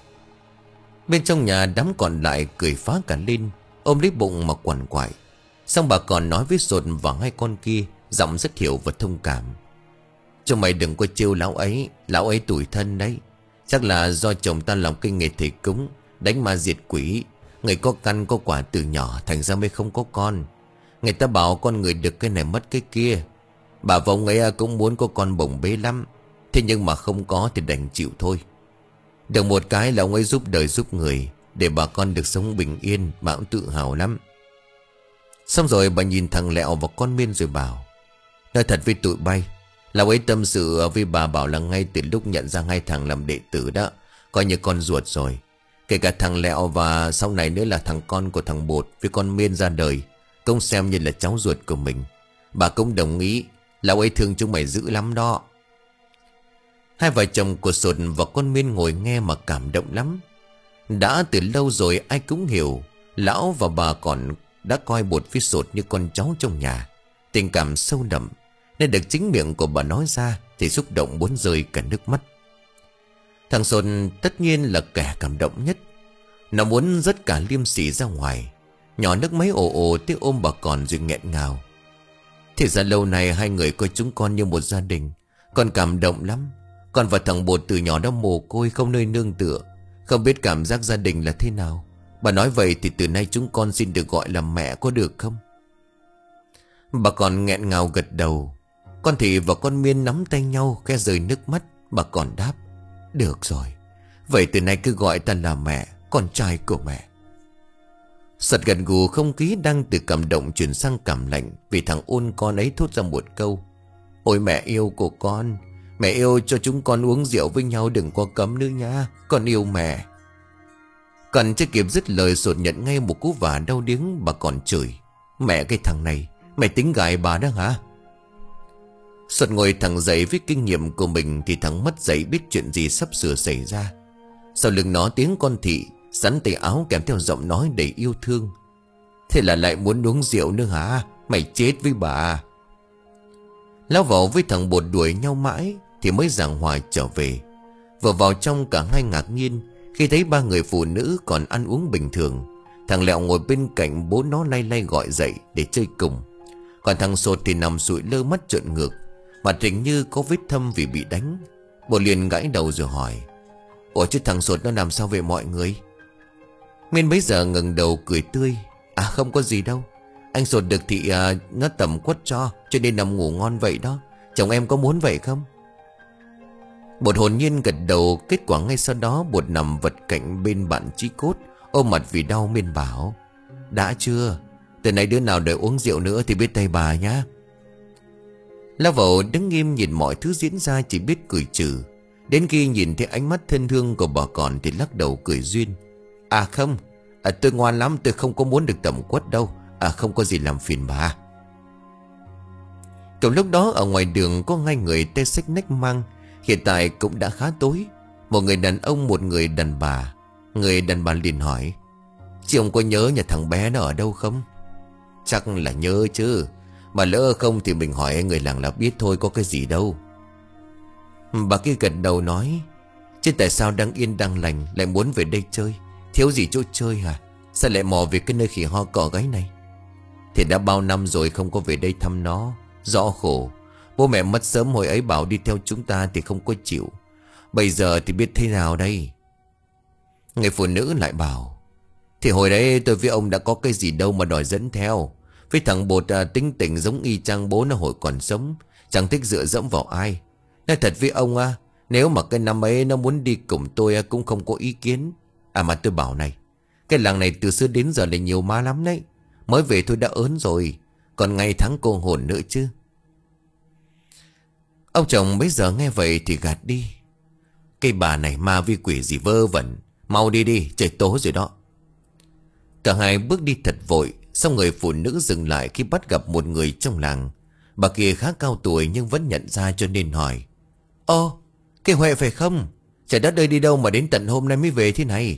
Bên trong nhà đám còn lại cười phá cả lên, ôm lấy bụng mà quằn quại. Xong bà còn nói với Sột và hai con kia, giọng rất hiểu và thông cảm: cho mày đừng có trêu lão ấy, lão ấy tủi thân đấy. Chắc là do chồng ta làm cái nghề thầy cúng, đánh ma diệt quỷ. Người có căn có quả từ nhỏ, thành ra mới không có con. Người ta bảo con người được cái này mất cái kia. Bà và ông ấy cũng muốn có con bồng bế lắm, thế nhưng mà không có thì đành chịu thôi. Được một cái là ông ấy giúp đời giúp người, để bà con được sống bình yên, bà cũng tự hào lắm. Xong rồi bà nhìn thằng Lẹo và con Miên rồi bảo: nói thật với tụi bay, lão ấy tâm sự với bà bảo là ngay từ lúc nhận ra hai thằng làm đệ tử đó, coi như con ruột rồi. Kể cả thằng Lẹo và sau này nữa là thằng con của thằng Bột với con Miên ra đời, cũng xem như là cháu ruột của mình. Bà cũng đồng ý, lão ấy thương chúng mày dữ lắm đó. Hai vợ chồng của Sột và con Miên ngồi nghe mà cảm động lắm. Đã từ lâu rồi ai cũng hiểu lão và bà còn đã coi Bột với Sột như con cháu trong nhà. Tình cảm sâu đậm, nên được chính miệng của bà nói ra thì xúc động muốn rơi cả nước mắt. Thằng Sột tất nhiên là kẻ cảm động nhất. Nó muốn dứt cả liêm sỉ ra ngoài, nhỏ nước mấy ồ ồ tới ôm bà con rồi nghẹn ngào. Thì ra lâu nay hai người coi chúng con như một gia đình. Con cảm động lắm. Con và thằng Bột từ nhỏ đã mồ côi, không nơi nương tựa, không biết cảm giác gia đình là thế nào. Bà nói vậy thì từ nay chúng con xin được gọi là mẹ có được không? Bà còn nghẹn ngào gật đầu. Con Thị và con Miên nắm tay nhau khẽ rơi nước mắt. Bà còn đáp: được rồi, vậy từ nay cứ gọi ta là mẹ, con trai của mẹ. Sật gật gù, không khí đang từ cảm động chuyển sang cảm lạnh, vì thằng ôn con ấy thốt ra một câu: ôi mẹ yêu của con, mẹ yêu cho chúng con uống rượu với nhau, đừng có cấm nữa nha, con yêu mẹ. Còn chưa kịp dứt lời, Sột nhận ngay một cú vả đau điếng. Bà còn chửi: mẹ cái thằng này, mày tính gài bà đó hả? Sột ngồi thẳng dậy. Với kinh nghiệm của mình thì thằng mất dậy biết chuyện gì sắp sửa xảy ra. Sau lưng nó tiếng con Thị sắn tay áo kèm theo giọng nói đầy yêu thương: thế là lại muốn uống rượu nữa hả? Mày chết với bà. Lão vào với thằng Bột đuổi nhau mãi thì mới giảng hòa trở về. Vừa vào trong cả hai ngạc nhiên khi thấy ba người phụ nữ còn ăn uống bình thường. Thằng Lẹo ngồi bên cạnh bố nó lay lay gọi dậy để chơi cùng. Còn thằng Sột thì nằm sụi lơ mắt trợn ngược, mặt hình như có vết thâm vì bị đánh. Bố liền gãi đầu rồi hỏi: ủa chứ thằng Sột nó làm sao vậy mọi người? Miên bấy giờ ngẩng đầu cười tươi: à không có gì đâu, anh Sột được Thị à, nó tẩm quất cho cho nên nằm ngủ ngon vậy đó. Chồng em có muốn vậy không? Bột hồn nhiên gật đầu. Kết quả ngay sau đó Bột nằm vật cạnh bên bạn Chí Cốt, ôm mặt vì đau. Miên bảo: đã chưa, từ nay đứa nào đợi uống rượu nữa thì biết tay bà nhá. Lão Vẩu đứng nghiêm nhìn mọi thứ diễn ra, chỉ biết cười trừ. Đến khi nhìn thấy ánh mắt thân thương của bà con thì lắc đầu cười duyên: à không, à, tôi ngoan lắm, tôi không có muốn được tẩm quất đâu. À không có gì làm phiền bà. Cùng lúc đó ở ngoài đường có ngay người tay xách nách mang. Hiện tại cũng đã khá tối. Một người đàn ông, một người đàn bà. Người đàn bà liền hỏi: chị ông có nhớ nhà thằng bé nó ở đâu không? Chắc là nhớ chứ, mà lỡ không thì mình hỏi người làng là biết thôi, có cái gì đâu. Bà kia gật đầu nói: chứ tại sao đang yên đang lành lại muốn về đây chơi? Thiếu gì chỗ chơi hả? Sao lại mò về cái nơi khỉ ho cỏ gáy này? Thì đã bao năm rồi không có về đây thăm nó, rõ khổ. Bố mẹ mất sớm hồi ấy, bảo đi theo chúng ta thì không có chịu. Bây giờ thì biết thế nào đây? Người phụ nữ lại bảo: thì hồi đấy tôi với ông đã có cái gì đâu mà đòi dẫn theo. Với thằng Bột à, tính tình giống y chang bố nó hồi còn sống, chẳng thích dựa dẫm vào ai. Nói thật với ông à, nếu mà cái năm ấy nó muốn đi cùng tôi à, cũng không có ý kiến. À mà tôi bảo này, cái làng này từ xưa đến giờ là nhiều ma lắm đấy. Mới về tôi đã ớn rồi, còn ngày tháng cô hồn nữa chứ. Ông chồng bây giờ nghe vậy thì gạt đi: cái bà này ma vi quỷ gì vơ vẩn, mau đi đi, trời tối rồi đó. Cả hai bước đi thật vội. Xong người phụ nữ dừng lại khi bắt gặp một người trong làng. Bà kia khá cao tuổi nhưng vẫn nhận ra cho nên hỏi: ô, cái Huệ phải không? Trời đất ơi, đi đâu mà đến tận hôm nay mới về thế này?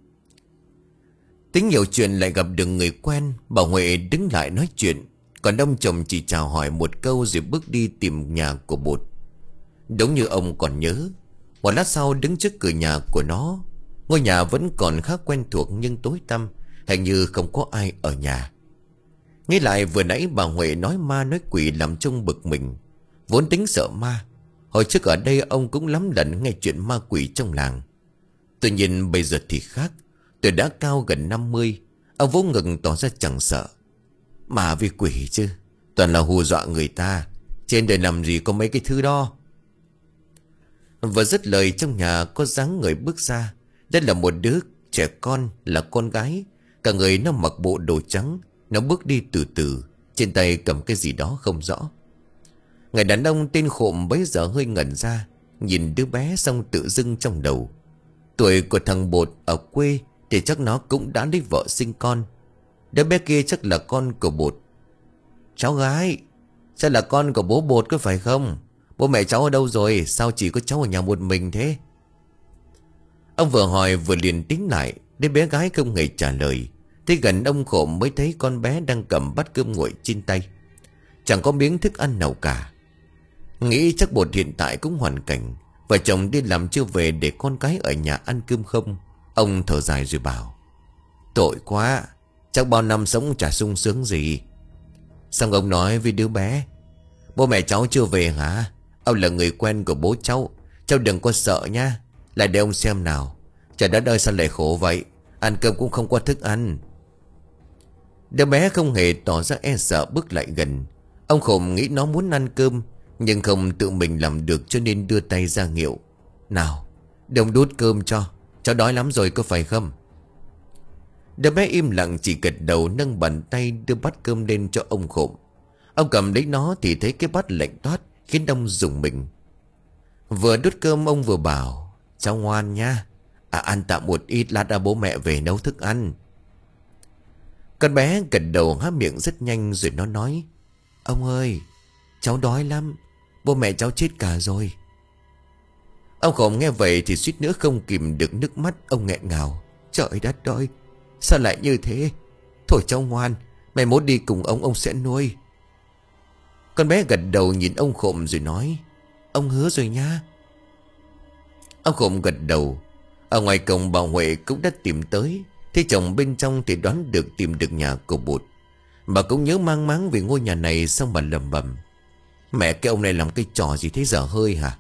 Tính nhiều chuyện lại gặp được người quen, bà Huệ đứng lại nói chuyện. Còn ông chồng chỉ chào hỏi một câu rồi bước đi tìm nhà của Bột. Đúng như ông còn nhớ, một lát sau đứng trước cửa nhà của nó. Ngôi nhà vẫn còn khá quen thuộc nhưng tối tăm, hình như không có ai ở nhà. Nghĩ lại vừa nãy bà Huệ nói ma nói quỷ làm trông bực mình. Vốn tính sợ ma, hồi trước ở đây ông cũng lắm lần nghe chuyện ma quỷ trong làng. Tuy nhiên bây giờ thì khác. Tôi đã cao gần năm mươi, ông vỗ ngực tỏ ra chẳng sợ. Mà vì quỷ chứ, toàn là hù dọa người ta. Trên đời làm gì có mấy cái thứ đó. Vừa dứt lời trong nhà có dáng người bước ra. Đây là một đứa trẻ con, là con gái. Cả người nó mặc bộ đồ trắng, Nó bước đi từ từ, trên tay cầm cái gì đó không rõ. Người đàn ông tên Khộm bấy giờ hơi ngẩn ra, nhìn đứa bé xong tự dưng trong đầu. Tuổi của thằng Bột ở quê thì chắc nó cũng đã lấy vợ sinh con. Đứa bé kia chắc là con của Bột. Cháu gái, chắc là con của bố Bột có phải không? Bố mẹ cháu ở đâu rồi? Sao chỉ có cháu ở nhà một mình thế? Ông vừa hỏi vừa liền tính lại. Đứa bé gái không hề trả lời. Tới gần ông Khộm mới thấy con bé đang cầm bát cơm nguội trên tay. Chẳng có miếng thức ăn nào cả. Nghĩ chắc Bột hiện tại cũng hoàn cảnh. Vợ chồng đi làm chưa về để con cái ở nhà ăn cơm không. Ông thở dài rồi bảo: tội quá, chắc bao năm sống chả sung sướng gì. Xong ông nói với đứa bé: bố mẹ cháu chưa về hả? Ông là người quen của bố cháu, cháu đừng có sợ nha. Lại để ông xem nào. Trời đất ơi sao lại khổ vậy, ăn cơm cũng không có thức ăn. Đứa bé không hề tỏ ra e sợ bước lại gần. Ông Khổm nghĩ nó muốn ăn cơm, nhưng không tự mình làm được cho nên đưa tay ra hiệu: nào, để ông đút cơm cho, cháu đói lắm rồi có phải không? Đứa bé im lặng chỉ gật đầu, nâng bàn tay đưa bát cơm lên cho ông Khổm. Ông cầm lấy nó thì thấy cái bát lạnh toát, khiến ông rùng mình. Vừa đút cơm ông vừa bảo: cháu ngoan nha, à, ăn tạm một ít, lát đã bố mẹ về nấu thức ăn. Con bé gật đầu há miệng rất nhanh rồi nó nói: ông ơi, cháu đói lắm, bố mẹ cháu chết cả rồi. Ông Khổm nghe vậy thì suýt nữa không kìm được nước mắt. Ông nghẹn ngào: trời đất ơi, sao lại như thế? Thôi cháu ngoan, mày mốt đi cùng ông, ông sẽ nuôi. Con bé gật đầu nhìn ông Khổm rồi nói: ông hứa rồi nha. Ông Khổm gật đầu. Ở ngoài cổng bà Huệ cũng đã tìm tới. Thế chồng bên trong thì đoán được tìm được nhà của Bột. Bà cũng nhớ mang máng về ngôi nhà này. Xong bà lầm bầm: mẹ, cái ông này làm cái trò gì thế dở hơi hả?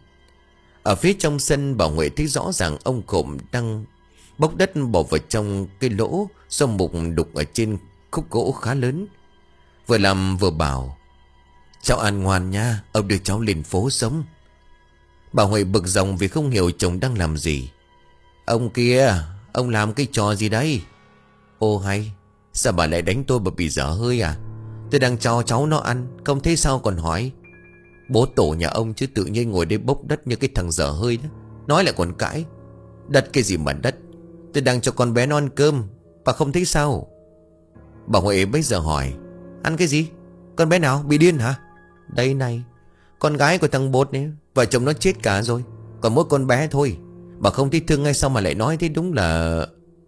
Ở phía trong sân bà Huệ thấy rõ ràng ông Khổm đang bốc đất bỏ vào trong cái lỗ do mục đục ở trên khúc gỗ khá lớn. Vừa làm vừa bảo: cháu ăn ngoan nha, ông đưa cháu lên phố sống. Bà Huệ bực dòng vì không hiểu chồng đang làm gì. Ông kia, ông làm cái trò gì đấy? Ô hay, sao bà lại đánh tôi bởi vì dở hơi à? Tôi đang cho cháu nó ăn, không thấy sao còn hỏi? Bố tổ nhà ông chứ tự nhiên ngồi đây bốc đất như cái thằng dở hơi đó. Nói lại còn cãi. Đất cái gì mà đất, tôi đang cho con bé nó ăn cơm, bà không thấy sao? Bà Huệ bây giờ hỏi: ăn cái gì? Con bé nào, bị điên hả? Đây này, con gái của thằng Bột này, vợ chồng nó chết cả rồi, còn mỗi con bé thôi. Bà không thấy thương ngay sao mà lại nói thế? Đúng là...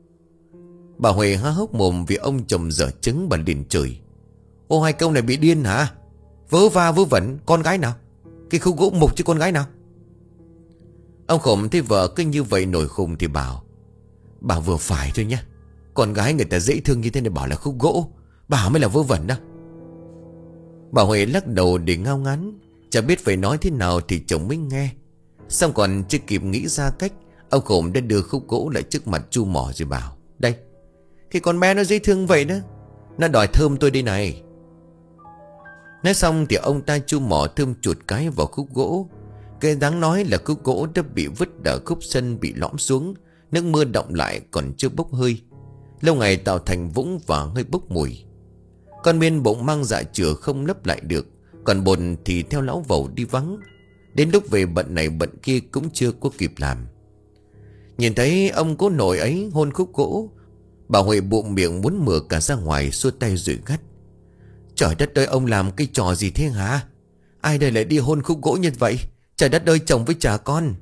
Bà Huệ há hốc mồm vì ông chồng dở trứng. Bà liền chửi: ô, hai câu này bị điên hả? Vớ va vớ vẩn, con gái nào? Cái khúc gỗ mục chứ con gái nào? Ông Khổm thấy vợ cứ như vậy nổi khùng thì bảo: bà vừa phải thôi nhá, con gái người ta dễ thương như thế này bảo là khúc gỗ, bà mới là vớ vẩn đó. Bà Huệ lắc đầu để ngao ngán, chả biết phải nói thế nào thì chồng mới nghe. Xong còn chưa kịp nghĩ ra cách, ông Khổm đã đưa khúc gỗ lại trước mặt chu mỏ rồi bảo: đây, cái con bé nó dễ thương vậy đó, nó đòi thơm tôi đây này. Nói xong thì ông ta chu mỏ thơm chuột cái vào khúc gỗ. Cái đáng nói là khúc gỗ đã bị vứt ở khúc sân bị lõm xuống. Nước mưa đọng lại còn chưa bốc hơi, lâu ngày tạo thành vũng và hơi bốc mùi. Con Miên bụng mang dạ chửa không lấp lại được, còn Bột thì theo lão Vầu đi vắng. Đến lúc về bận này bận kia cũng chưa có kịp làm. Nhìn thấy ông cố nội ấy hôn khúc gỗ, bà Huệ bụng miệng muốn mửa cả ra ngoài, xua tay rồi gắt: trời đất ơi, ông làm cái trò gì thế hả? Ai đây lại đi hôn khúc gỗ như vậy? Trời đất ơi, chồng với cha con.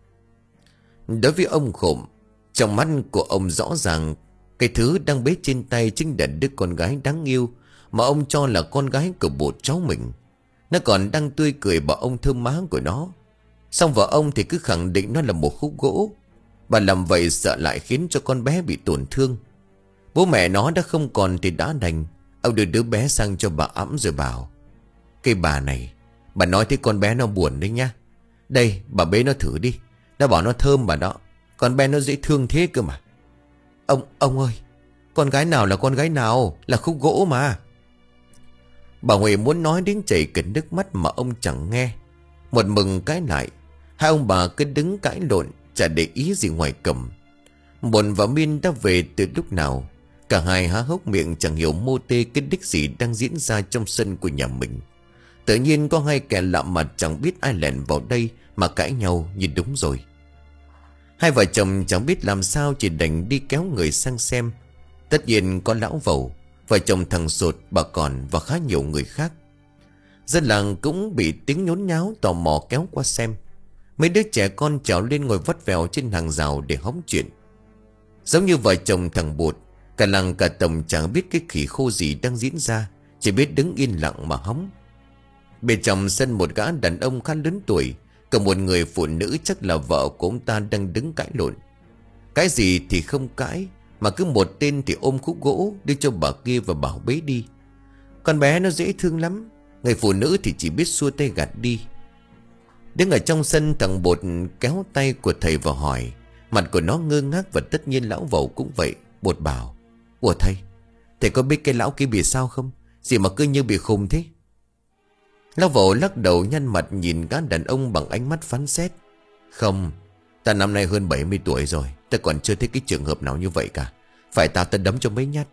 Đối với ông Khổm, trong mắt của ông rõ ràng cái thứ đang bế trên tay chính là đứa con gái đáng yêu mà ông cho là con gái của Bột cháu mình. Nó còn đang tươi cười bảo ông thơm má của nó. Xong vợ ông thì cứ khẳng định nó là một khúc gỗ. Bà làm vậy sợ lại khiến cho con bé bị tổn thương. Bố mẹ nó đã không còn thì đã đành. Ông đưa đứa bé sang cho bà ẵm rồi bảo: cái bà này, bà nói thấy con bé nó buồn đấy nhá. Đây, bà bế nó thử đi. Nó bảo nó thơm bà đó. Con bé nó dễ thương thế cơ mà. Ông, ông ơi, con gái nào là con gái nào? Là khúc gỗ mà. Bà Huệ muốn nói đến chảy cả nước mắt mà ông chẳng nghe. Một mừng cái lại, hai ông bà cứ đứng cãi lộn, chả để ý gì ngoài cổng. Bồn và Miên đã về từ lúc nào. Cả hai há hốc miệng chẳng hiểu mô tê cái đích gì đang diễn ra trong sân của nhà mình. Tự nhiên có hai kẻ lạ mặt chẳng biết ai lẻn vào đây mà cãi nhau như đúng rồi. Hai vợ chồng chẳng biết làm sao chỉ đành đi kéo người sang xem. Tất nhiên có lão Vầu, vợ chồng thằng Sột, bà Còn và khá nhiều người khác. Dân làng cũng bị tiếng nhốn nháo tò mò kéo qua xem. Mấy đứa trẻ con trèo lên ngồi vắt vẻo trên hàng rào để hóng chuyện. Giống như vợ chồng thằng Bột, cả làng cả tổng chẳng biết cái khỉ khô gì đang diễn ra, chỉ biết đứng yên lặng mà hóng. Bên trong sân một gã đàn ông khá lớn tuổi, còn một người phụ nữ chắc là vợ của ông ta đang đứng cãi lộn. Cái gì thì không cãi, mà cứ một tên thì ôm khúc gỗ đưa cho bà kia và bảo bế đi. Con bé nó dễ thương lắm, người phụ nữ thì chỉ biết xua tay gạt đi. Đứng ở trong sân, thằng Bột kéo tay của thầy vào hỏi. Mặt của nó ngơ ngác và tất nhiên lão Vầu cũng vậy. Bột bảo: Ủa thầy, thầy có biết cái lão kia bị sao không? Gì mà cứ như bị khùng thế? Lão Vầu lắc đầu nhăn mặt nhìn gã đàn ông bằng ánh mắt phán xét. Không, ta năm nay hơn bảy mươi tuổi rồi, ta còn chưa thấy cái trường hợp nào như vậy cả. Phải ta ta đấm cho mấy nhát.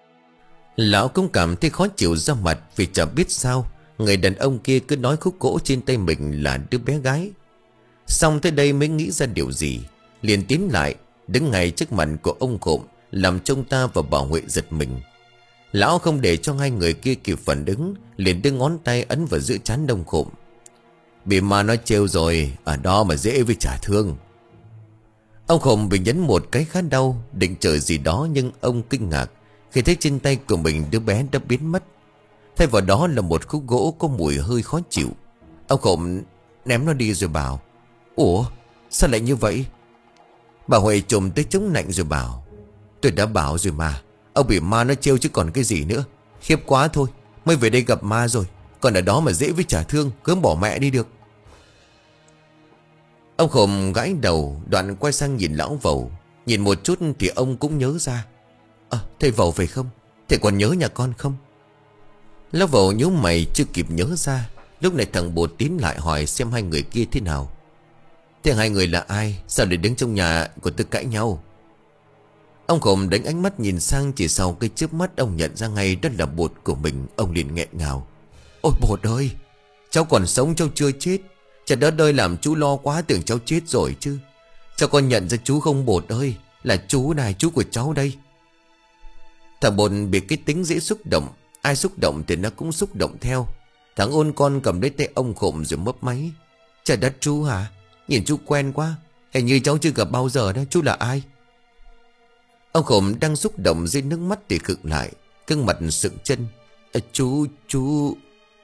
Lão cũng cảm thấy khó chịu ra mặt, vì chẳng biết sao người đàn ông kia cứ nói khúc gỗ trên tay mình là đứa bé gái. Xong tới đây mới nghĩ ra điều gì, liền tiến lại đứng ngay trước mặt của ông Cụm, làm trông ta và bà Huệ giật mình. Lão không để cho hai người kia kịp phản ứng, liền đưa ngón tay ấn vào giữa trán ông Cụm. Bị ma nó trêu rồi, ở đó mà dễ với trả thương. Ông Cụm bị nhấn một cái khá đau, định chửi gì đó, nhưng ông kinh ngạc khi thấy trên tay của mình đứa bé đã biến mất. Thay vào đó là một khúc gỗ có mùi hơi khó chịu. Ông Cụm ném nó đi rồi bảo: Ủa sao lại như vậy? Bà Huệ trồm tới chống nạnh rồi bảo: Tôi đã bảo rồi mà, ông bị ma nó trêu chứ còn cái gì nữa. Khiếp quá thôi, mới về đây gặp ma rồi, còn ở đó mà dễ với trả thương, cứ bỏ mẹ đi được. Ông Cụm gãi đầu, đoạn quay sang nhìn lão Vầu. Nhìn một chút thì ông cũng nhớ ra: À, thầy Vầu phải không? Thầy còn nhớ nhà con không? Lão Vầu nhíu mày chưa kịp nhớ ra. Lúc này thằng Bột tiến lại hỏi xem hai người kia thế nào. Thế hai người là ai? Sao để đứng trong nhà của tôi cãi nhau? Ông Cụm đánh ánh mắt nhìn sang, chỉ sau cái chớp mắt ông nhận ra ngay đó là Bột của mình. Ông liền nghẹn ngào: Ôi Bột ơi, cháu còn sống, cháu chưa chết. Trời đất ơi, làm chú lo quá, tưởng cháu chết rồi chứ. Cháu con nhận ra chú không Bột ơi? Là chú này, chú của cháu đây. Thằng Bột bị cái tính dễ xúc động, ai xúc động thì nó cũng xúc động theo. Thằng ôn con cầm lấy tay ông Cụm rồi mấp máy: Trời đất, chú hả? Nhìn chú quen quá, hình như cháu chưa gặp bao giờ đó. Chú là ai? Ông Cụm đang xúc động dưới nước mắt thì khựng lại, gương mặt sững chân. À, chú, chú...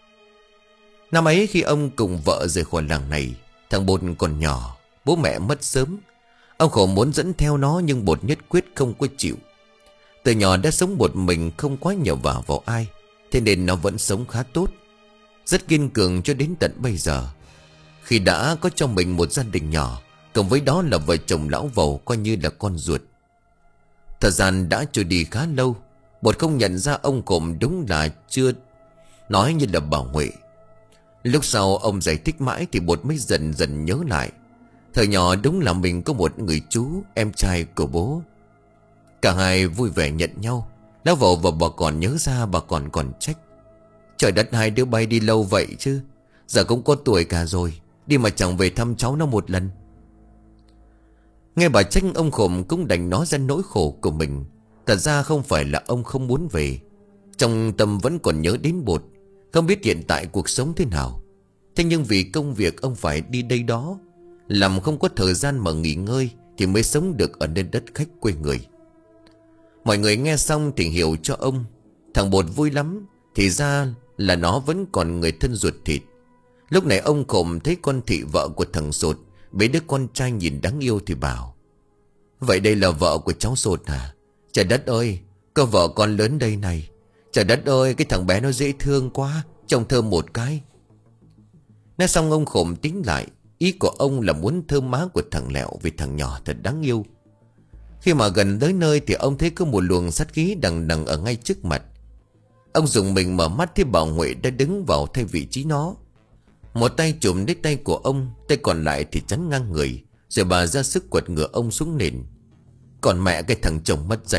Năm ấy khi ông cùng vợ rời khỏi làng này, thằng Bột còn nhỏ, bố mẹ mất sớm. Ông Cụm muốn dẫn theo nó nhưng Bột nhất quyết không có chịu. Từ nhỏ đã sống một mình, không quá nhờ vả vào ai, thế nên nó vẫn sống khá tốt, rất kiên cường cho đến tận bây giờ. Khi đã có cho mình một gia đình nhỏ, cộng với đó là vợ chồng lão Vầu coi như là con ruột. Thời gian đã trôi đi khá lâu. Bột không nhận ra ông Cụm đúng là chưa nói như là bà Huệ. Lúc sau ông giải thích mãi thì Bột mới dần dần nhớ lại. Thời nhỏ đúng là mình có một người chú, em trai của bố. Cả hai vui vẻ nhận nhau. Lão Vầu và bà Còn nhớ ra, bà Còn còn trách: Trời đất, hai đứa bay đi lâu vậy chứ, giờ cũng có tuổi cả rồi, đi mà chẳng về thăm cháu nó một lần. Nghe bà trách, ông Cụm cũng đành nói ra nỗi khổ của mình. Thật ra không phải là ông không muốn về, trong tâm vẫn còn nhớ đến Bột, không biết hiện tại cuộc sống thế nào. Thế nhưng vì công việc ông phải đi đây đó, làm không có thời gian mà nghỉ ngơi, thì mới sống được ở nơi đất khách quê người. Mọi người nghe xong thì hiểu cho ông. Thằng Bột vui lắm, thì ra là nó vẫn còn người thân ruột thịt. Lúc này ông Cụm thấy con thị vợ của thằng Sột bế đứa con trai nhìn đáng yêu thì bảo: Vậy đây là vợ của cháu Sột à? Trời đất ơi, có vợ con lớn đây này. Trời đất ơi, cái thằng bé nó dễ thương quá, trông thơm một cái. Nói xong ông Cụm tính lại, ý của ông là muốn thơm má của thằng Lẹo vì thằng nhỏ thật đáng yêu. Khi mà gần tới nơi thì ông thấy có một luồng sát khí đằng đằng ở ngay trước mặt. Ông dùng mình mở mắt thấy bà Huệ đã đứng vào thay vị trí nó. Một tay chụm lấy tay của ông, tay còn lại thì chắn ngang người, rồi bà ra sức quật ngửa ông xuống nền. Còn mẹ cái thằng chồng mất dạy,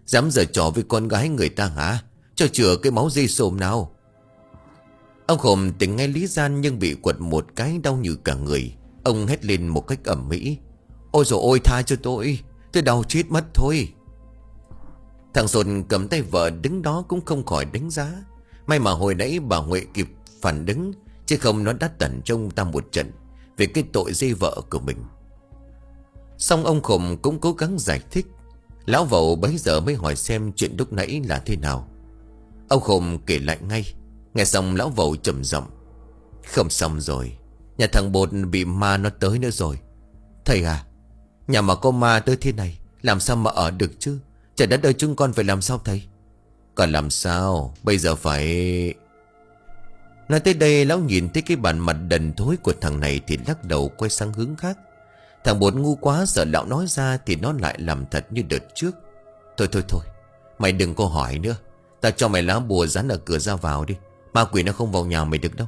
Dám giở trò với con gái người ta hả? Cho chừa cái máu dây xồm nào. Ông Khồm tỉnh ngay lý gian nhưng bị quật một cái đau như cả người. Ông hét lên một cách ầm ĩ: Ôi dồi ôi, tha cho tôi, tôi đau chết mất thôi. Thằng Sồn cầm tay vợ đứng đó cũng không khỏi đánh giá. May mà hồi nãy bà Huệ kịp phản ứng, chứ không nó đã tẩn cho ông ta một trận về cái tội dây vợ của mình. Xong ông Khồm cũng cố gắng giải thích. Lão Vậu bấy giờ mới hỏi xem chuyện lúc nãy là thế nào. Ông Khồm kể lại ngay. Nghe xong lão Vậu trầm giọng: Không xong rồi, nhà thằng Bột bị ma nó tới nữa rồi. Thầy à, nhà mà có ma tới thế này làm sao mà ở được chứ? Trời đất ơi, chúng con phải làm sao thầy? Còn làm sao, bây giờ phải... Nói tới đây lão nhìn thấy cái bản mặt đần thối của thằng này thì lắc đầu quay sang hướng khác. Thằng Bột ngu quá, sợ lão nói ra thì nó lại làm thật như đợt trước. Thôi thôi thôi, mày đừng có hỏi nữa. Tao cho mày lá bùa dán ở cửa ra vào đi. Ma quỷ nó không vào nhà mày được đâu.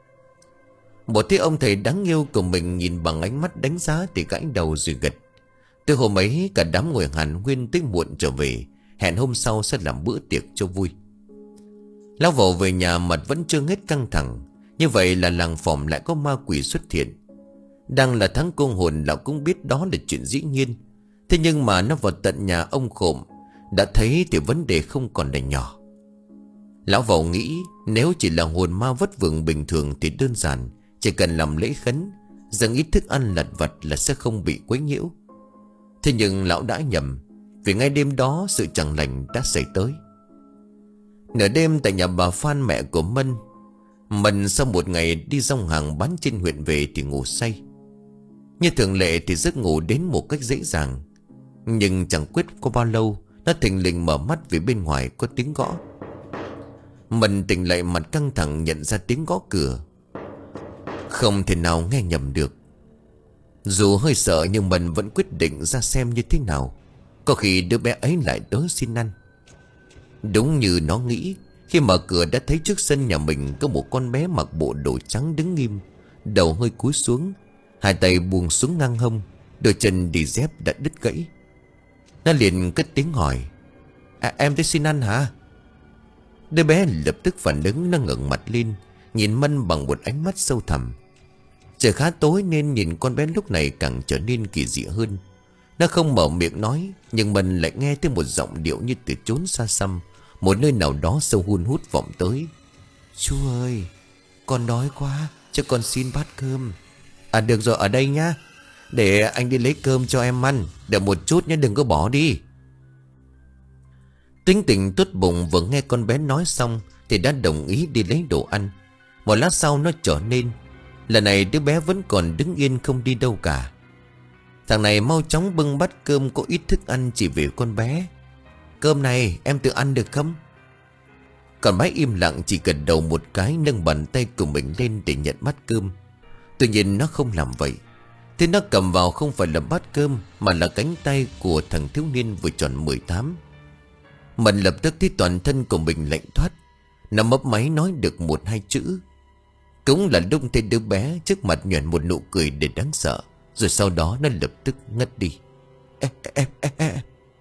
Bột thấy ông thầy đáng yêu của mình nhìn bằng ánh mắt đánh giá thì gãi đầu rồi gật. Từ hôm ấy cả đám ngồi hàn huyên tới muộn trở về, hẹn hôm sau sẽ làm bữa tiệc cho vui. Lão Vậu về nhà mặt vẫn chưa hết căng thẳng. Như vậy là làng Phòm lại có ma quỷ xuất hiện. Đang là tháng cô hồn, lão cũng biết đó là chuyện dĩ nhiên. Thế nhưng mà nó vào tận nhà ông Khồm đã thấy thì vấn đề không còn là nhỏ. Lão Vậu nghĩ nếu chỉ là hồn ma vất vưởng bình thường thì đơn giản, chỉ cần làm lễ khấn, dâng ít thức ăn lặt vặt là sẽ không bị quấy nhiễu. Thế nhưng lão đã nhầm, vì ngay đêm đó sự chẳng lành đã xảy tới. Nửa đêm tại nhà bà Phan, mẹ của Mân, Mân sau một ngày đi dòng hàng bán trên huyện về thì ngủ say. Như thường lệ thì giấc ngủ đến một cách dễ dàng. Nhưng chẳng quyết có bao lâu, nó thình lình mở mắt vì bên ngoài có tiếng gõ. Mân tỉnh lại mặt căng thẳng nhận ra tiếng gõ cửa. Không thể nào nghe nhầm được. Dù hơi sợ nhưng Mân vẫn quyết định ra xem như thế nào. Có khi đứa bé ấy lại tới xin ăn. Đúng như nó nghĩ, khi mở cửa đã thấy trước sân nhà mình có một con bé mặc bộ đồ trắng đứng nghiêm, đầu hơi cúi xuống, hai tay buông xuống ngang hông, đôi chân đi dép đã đứt gãy. Nó liền cất tiếng hỏi: à, em tới xin ăn hả? Đứa bé lập tức phản ứng, nó ngẩng mặt lên nhìn Mân bằng một ánh mắt sâu thẳm. Trời khá tối nên nhìn con bé lúc này càng trở nên kỳ dị hơn. Nó không mở miệng nói, nhưng Mân lại nghe thấy một giọng điệu như từ chốn xa xăm, một nơi nào đó sâu hun hút vọng tới. Chú ơi, con đói quá, cho con xin bát cơm. À được rồi, ở đây nhá, để anh đi lấy cơm cho em ăn. Đợi một chút nhé, đừng có bỏ đi. Tính tình tốt bụng vừa nghe con bé nói xong thì đã đồng ý đi lấy đồ ăn. Một lát sau nó trở nên. Lần này đứa bé vẫn còn đứng yên không đi đâu cả. Thằng này mau chóng bưng bát cơm có ít thức ăn chỉ về con bé. Cơm này em tự ăn được không? Còn bé im lặng chỉ gật đầu một cái, nâng bàn tay của mình lên để nhận bát cơm. Tuy nhiên nó không làm vậy. Thế nó cầm vào không phải là bát cơm mà là cánh tay của thằng thiếu niên vừa tròn mười tám. Mình lập tức thấy toàn thân của mình lạnh thoát. Nó mấp máy nói được một hai chữ. Cũng là lúc thấy đứa bé trước mặt nhoẻn một nụ cười để đáng sợ. Rồi sau đó nó lập tức ngất đi. Ê, ê, ê, ê.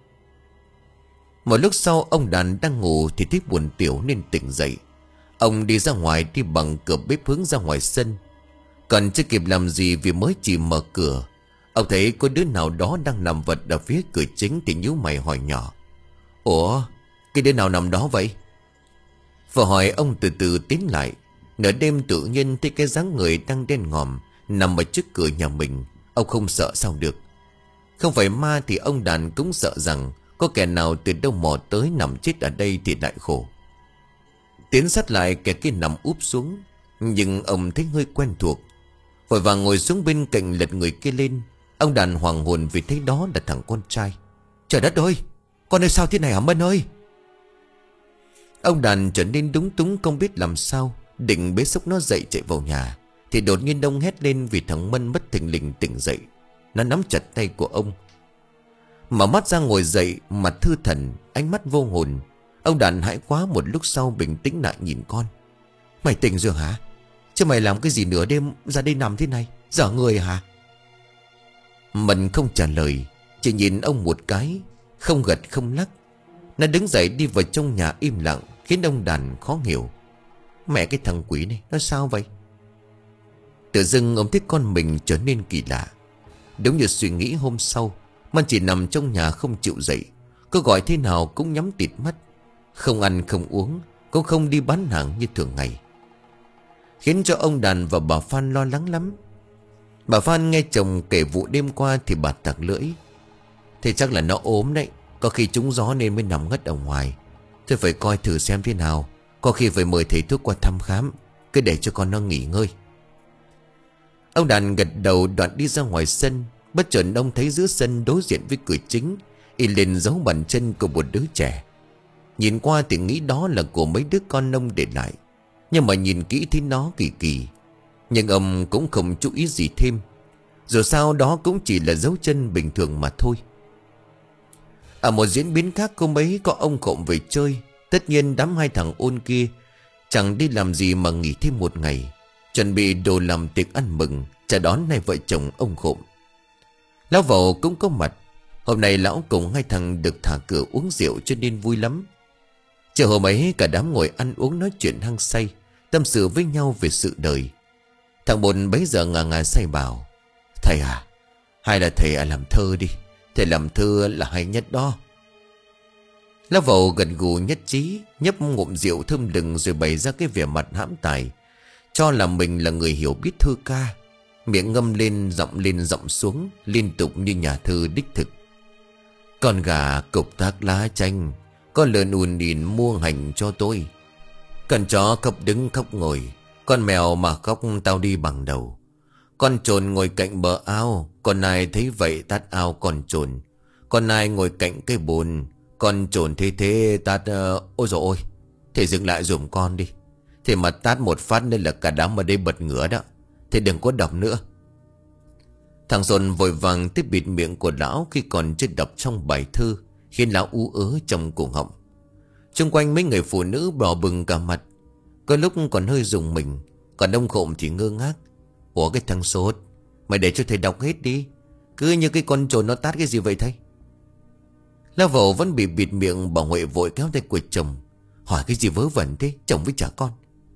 Một lúc sau ông Đàn đang ngủ thì thấy buồn tiểu nên tỉnh dậy. Ông đi ra ngoài, đi bằng cửa bếp hướng ra ngoài sân. Còn chưa kịp làm gì vì mới chỉ mở cửa, ông thấy có đứa nào đó đang nằm vật ở phía cửa chính thì nhíu mày hỏi nhỏ: Ủa, cái đứa nào nằm đó vậy? Vừa hỏi ông từ từ tiến lại. Nửa đêm tự nhiên thấy cái dáng người đang đen ngòm nằm ở trước cửa nhà mình. Ông không sợ sao được. Không phải ma thì ông Đàn cũng sợ rằng có kẻ nào từ đâu mò tới nằm chết ở đây thì đại khổ. Tiến sát lại, kẻ kia nằm úp xuống, nhưng ông thấy hơi quen thuộc. Vội vàng ngồi xuống bên cạnh lật người kia lên. Ông Đàn hoàng hồn vì thấy đó là thằng con trai. Trời đất ơi, con ơi sao thế này hả Mân ơi? Ông Đàn trở nên đúng túng không biết làm sao, định bế xốc nó dậy chạy vào nhà. Thì đột nhiên ông hét lên vì thằng Mân bất thình lình tỉnh dậy. Nó nắm chặt tay của ông, mở mắt ra ngồi dậy, mặt thư thần, ánh mắt vô hồn. Ông Đàn hãi quá, một lúc sau bình tĩnh lại nhìn con. Mày tỉnh rồi hả? Chứ mày làm cái gì nửa đêm ra đây nằm thế này? Dở người hả? Mân không trả lời, chỉ nhìn ông một cái, không gật không lắc. Nó đứng dậy đi vào trong nhà im lặng, khiến ông Đàn khó hiểu. Mẹ cái thằng quỷ này nó sao vậy? Tự dưng ông thấy con mình trở nên kỳ lạ. Đúng như suy nghĩ hôm sau, Man chỉ nằm trong nhà không chịu dậy. Cô gọi thế nào cũng nhắm tịt mắt, không ăn không uống, cũng không đi bán hàng như thường ngày, khiến cho ông Đàn và bà Phan lo lắng lắm. Bà Phan nghe chồng kể vụ đêm qua thì bà tặc lưỡi. Thế chắc là nó ốm đấy, có khi trúng gió nên mới nằm ngất ở ngoài. Thôi phải coi thử xem thế nào, có khi phải mời thầy thuốc qua thăm khám. Cứ để cho con nó nghỉ ngơi. Ông Đàn gật đầu đoạn đi ra ngoài sân. Bất chợt ông thấy giữa sân đối diện với cửa chính in lên dấu bàn chân của một đứa trẻ. Nhìn qua thì nghĩ đó là của mấy đứa con ông để lại, nhưng mà nhìn kỹ thấy nó kỳ kỳ. Nhưng ông cũng không chú ý gì thêm, dù sao đó cũng chỉ là dấu chân bình thường mà thôi. Ở một diễn biến khác, cô mấy có ông Khộm về chơi. Tất nhiên đám hai thằng ôn kia chẳng đi làm gì mà nghỉ thêm một ngày, chuẩn bị đồ làm tiệc ăn mừng chào đón hai vợ chồng ông Khộm. Lão Vầu cũng có mặt. Hôm nay lão cùng hai thằng được thả cửa uống rượu cho nên vui lắm. Chiều hôm ấy cả đám ngồi ăn uống nói chuyện hăng say, tâm sự với nhau về sự đời. Thằng Bồn bấy giờ ngà ngà say bảo: Thầy à, hay là thầy à làm thơ đi, thầy làm thơ là hay nhất đó. Lão Vầu gật gù nhất trí, nhấp ngụm rượu thơm lừng rồi bày ra cái vẻ mặt hãm tài, cho là mình là người hiểu biết thơ ca. Miệng ngâm lên giọng lên giọng xuống, liên tục như nhà thơ đích thực. Con gà cục tác lá chanh, con lợn ùn nhìn mua hành cho tôi. Con chó khóc đứng khóc ngồi, con mèo mà khóc tao đi bằng đầu. Con trồn ngồi cạnh bờ ao, con ai thấy vậy tát ao con trồn. Con ai ngồi cạnh cái bồn, con trồn thế thế tát uh, ôi dồi ôi. Thầy dừng lại dùm con đi. Thầy mà tát một phát nên là cả đám ở đây bật ngửa đó. Thầy đừng có đọc nữa. Thằng Dồn vội vàng tiếp bịt miệng của lão khi còn chưa đọc trong bài thơ, khiến lão ú ớ trong cổ họng. Xung quanh mấy người phụ nữ đỏ bừng cả mặt, có lúc còn hơi rùng mình. Còn ông Khộm thì ngơ ngác. Ủa cái thằng sốt, mày để cho thầy đọc hết đi, cứ như cái con trồn nó tát cái gì vậy thầy? Lão Vầu vẫn bị bịt miệng. Bà Huệ vội kéo tay của chồng, hỏi cái gì vớ vẩn thế, chồng với trả con.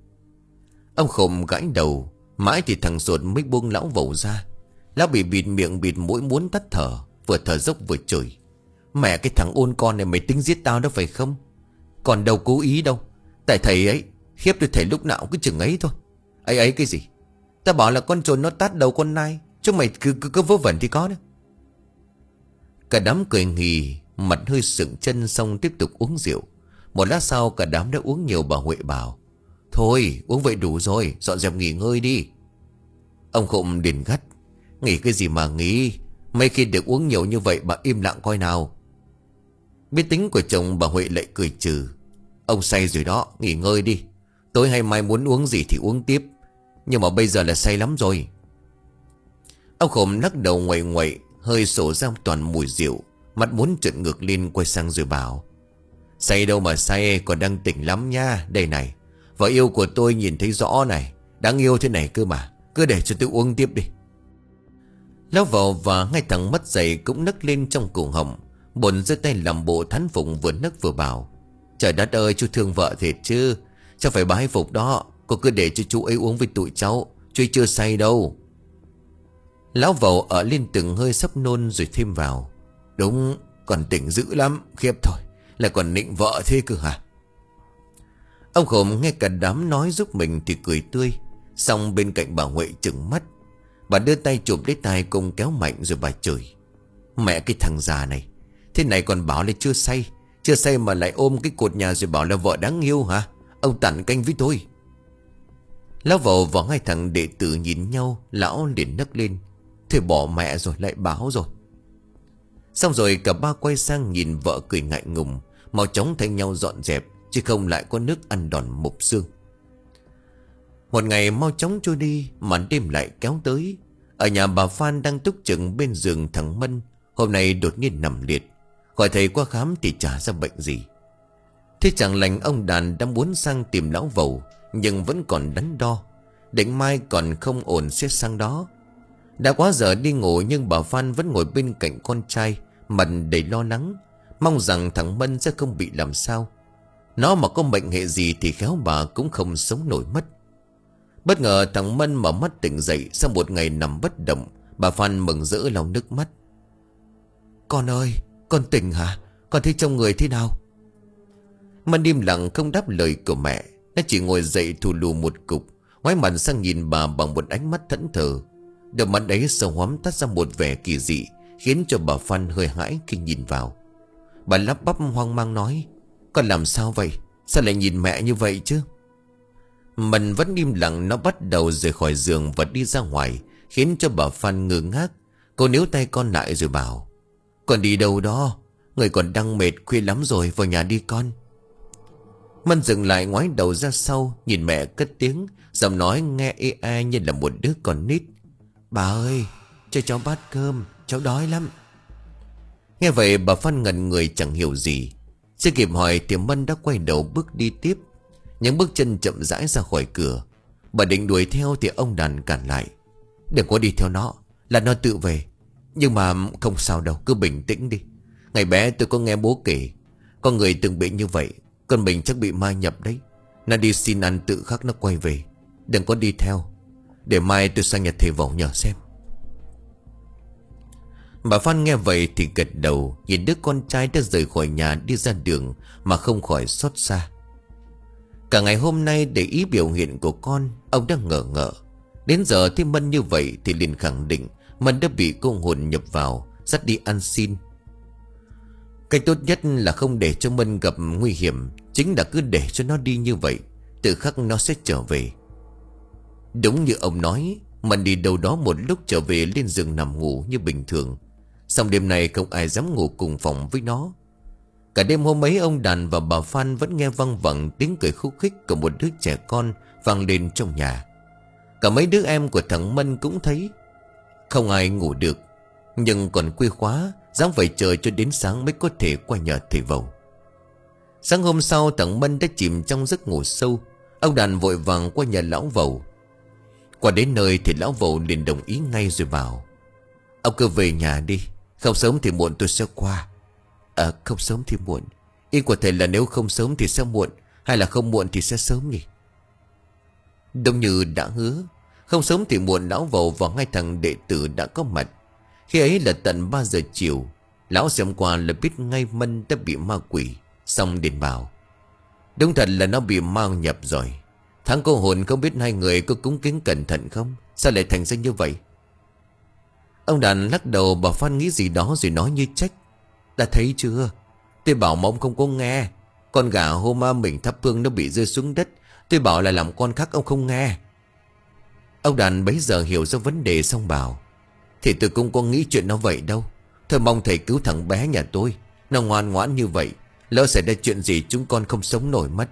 Ông Khộm gãi đầu. Mãi thì thằng Sột mới buông lão Vầu ra. Lão bị bịt miệng bịt mũi muốn tắt thở, vừa thở dốc vừa chửi: Mẹ cái thằng ôn con này, mày tính giết tao đó phải không? Còn đâu cố ý đâu. Tại thầy ấy khiếp tôi, thầy lúc nào cứ chừng ấy thôi. Ấy ấy cái gì? Ta bảo là con trồn nó tát đầu con nai, chứ mày cứ cứ, cứ vớ vẩn thì có đó. Cả đám cười nghì, mặt hơi sững chân, xong tiếp tục uống rượu. Một lát sau cả đám đã uống nhiều. Bà Huệ bảo: Thôi uống vậy đủ rồi, dọn dẹp nghỉ ngơi đi. Ông Khộm đền gắt: Nghỉ cái gì mà nghỉ, mấy khi được uống nhiều như vậy bà im lặng coi nào. Biết tính của chồng, bà Huệ lại cười trừ: Ông say rồi đó, nghỉ ngơi đi. Tối hay mai muốn uống gì thì uống tiếp, nhưng mà bây giờ là say lắm rồi. Ông Khộm lắc đầu ngoậy ngoậy, hơi sổ ra toàn mùi rượu, mặt muốn trợn ngược lên, quay sang rồi bảo: Say đâu mà say, còn đang tỉnh lắm nha. Đây này, vợ yêu của tôi nhìn thấy rõ này, đáng yêu thế này cơ mà, cứ để cho tôi uống tiếp đi. Lão Vầu và ngay thằng mất dậy cũng nấc lên trong cổ họng. Bồn giơ tay làm bộ thán phục, vừa nấc vừa bảo: Trời đất ơi, chú thương vợ thiệt chứ. Cháu phải bái phục đó. Cô cứ để cho chú ấy uống với tụi cháu, chú ấy chưa say đâu. Lão Vầu ở lên từng hơi sắp nôn rồi thêm vào: Đúng, còn tỉnh dữ lắm, khiếp thôi, lại còn nịnh vợ thế cơ hả? Ông Khổm nghe cả đám nói giúp mình thì cười tươi. Xong bên cạnh bà Huệ trừng mắt. Bà đưa tay chụp lấy tai cùng kéo mạnh rồi bà chửi: Mẹ cái thằng già này, thế này còn bảo là chưa say. Chưa say mà lại ôm cái cột nhà rồi bảo là vợ đáng yêu hả? Ông tản canh với tôi. Lão Vầu và hai thằng đệ tử nhìn nhau. Lão liền nấc lên: Thôi bỏ mẹ rồi, lại báo rồi. Xong rồi cả ba quay sang nhìn vợ cười ngại ngùng, mau chóng thay nhau dọn dẹp, chứ không lại có nước ăn đòn mục xương. Một ngày mau chóng trôi đi, màn đêm lại kéo tới. Ở nhà bà Phan đang túc trực bên giường thằng Mân, hôm nay đột nhiên nằm liệt. Gọi thầy qua khám thì chả ra bệnh gì. Thế chẳng lành ông Đàn đang muốn sang tìm lão Vầu, nhưng vẫn còn đắn đo, định mai còn không ổn sẽ sang đó. Đã quá giờ đi ngủ, nhưng bà Phan vẫn ngồi bên cạnh con trai, mặt đầy lo lắng. Mong rằng thằng Mân sẽ không bị làm sao. Nó mà có mệnh hệ gì thì khéo bà cũng không sống nổi mất. Bất ngờ thằng Mân mở mắt tỉnh dậy sau một ngày nằm bất động. Bà Phan mừng rỡ lau nước mắt. Con ơi, con tỉnh hả? Con thấy trong người thế nào? Mân im lặng không đáp lời của mẹ. Nó chỉ ngồi dậy thù lù một cục, ngoái mặt sang nhìn bà bằng một ánh mắt thẫn thờ. Đôi mắt ấy sâu hoắm tắt ra một vẻ kỳ dị, khiến cho bà Phan hơi hãi khi nhìn vào. Bà lắp bắp hoang mang nói: Con làm sao vậy? Sao lại nhìn mẹ như vậy chứ? Mân vẫn im lặng. Nó bắt đầu rời khỏi giường và đi ra ngoài, khiến cho bà Phan ngơ ngác. Cô níu tay con lại rồi bảo: Con đi đâu đó? Người còn đang mệt, khuya lắm rồi, vào nhà đi con. Mân dừng lại, ngoái đầu ra sau, nhìn mẹ cất tiếng, giọng nói nghe ê e như là một đứa con nít: Bà ơi, cho cháu bát cơm, cháu đói lắm. Nghe vậy bà Phan ngẩn người chẳng hiểu gì. Chưa kịp hỏi thì Mân đã quay đầu bước đi tiếp. Những bước chân chậm rãi ra khỏi cửa. Bà định đuổi theo thì ông Đàn cản lại: Đừng có đi theo nó, là nó tự về. Nhưng mà không sao đâu, cứ bình tĩnh đi. Ngày bé tôi có nghe bố kể, có người từng bị như vậy. Con mình chắc bị ma nhập đấy. Nó đi xin ăn tự khắc nó quay về. Đừng có đi theo. Để mai tôi sang nhà thầy Vẩu nhờ xem. Bà Phan nghe vậy thì gật đầu, nhìn đứa con trai đã rời khỏi nhà đi ra đường mà không khỏi xót xa. Cả ngày hôm nay để ý biểu hiện của con, ông đang ngờ ngợ. Đến giờ thấy Mân như vậy thì liền khẳng định Mân đã bị cô hồn nhập vào, dắt đi ăn xin. Cách tốt nhất là không để cho Mân gặp nguy hiểm, chính là cứ để cho nó đi như vậy, tự khắc nó sẽ trở về. Đúng như ông nói, Mân đi đâu đó một lúc trở về lên giường nằm ngủ như bình thường. Xong đêm nay không ai dám ngủ cùng phòng với nó. Cả đêm hôm ấy ông Đàn và bà Phan vẫn nghe văng vẳng tiếng cười khúc khích của một đứa trẻ con vang lên trong nhà. Cả mấy đứa em của thằng Mân cũng thấy. Không ai ngủ được, nhưng còn khuya khóa, dám phải chờ cho đến sáng mới có thể qua nhà thầy Vẩu. Sáng hôm sau thằng Mân đã chìm trong giấc ngủ sâu. Ông Đàn vội vàng qua nhà lão Vẩu. Qua đến nơi thì lão Vẩu liền đồng ý ngay rồi bảo: Ông cứ về nhà đi, không sớm thì muộn tôi sẽ qua. À không sớm thì muộn, ý của thầy là nếu không sớm thì sẽ muộn, hay là không muộn thì sẽ sớm nhỉ? Đúng như đã hứa, không sớm thì muộn lão Vẩu và hai thằng đệ tử đã có mặt. Khi ấy là tận ba giờ chiều. Lão xem qua là biết ngay Mân đã bị ma quỷ. Xong liền bảo: Đúng thật là nó bị ma nhập rồi. Thằng cô hồn không biết hai người có cúng kính cẩn thận không? Sao lại thành ra như vậy? Ông Đàn lắc đầu. Bà Phan nghĩ gì đó rồi nói như trách: Đã thấy chưa? Tôi bảo mà ông không có nghe. Con gà hôm mà mình thắp hương nó bị rơi xuống đất. Tôi bảo là làm con khác ông không nghe. Ông Đàn bấy giờ hiểu ra vấn đề xong bảo: Thì tôi cũng có nghĩ chuyện nó vậy đâu. Thôi mong thầy cứu thằng bé nhà tôi. Nó ngoan ngoãn như vậy, lỡ xảy ra chuyện gì chúng con không sống nổi mất.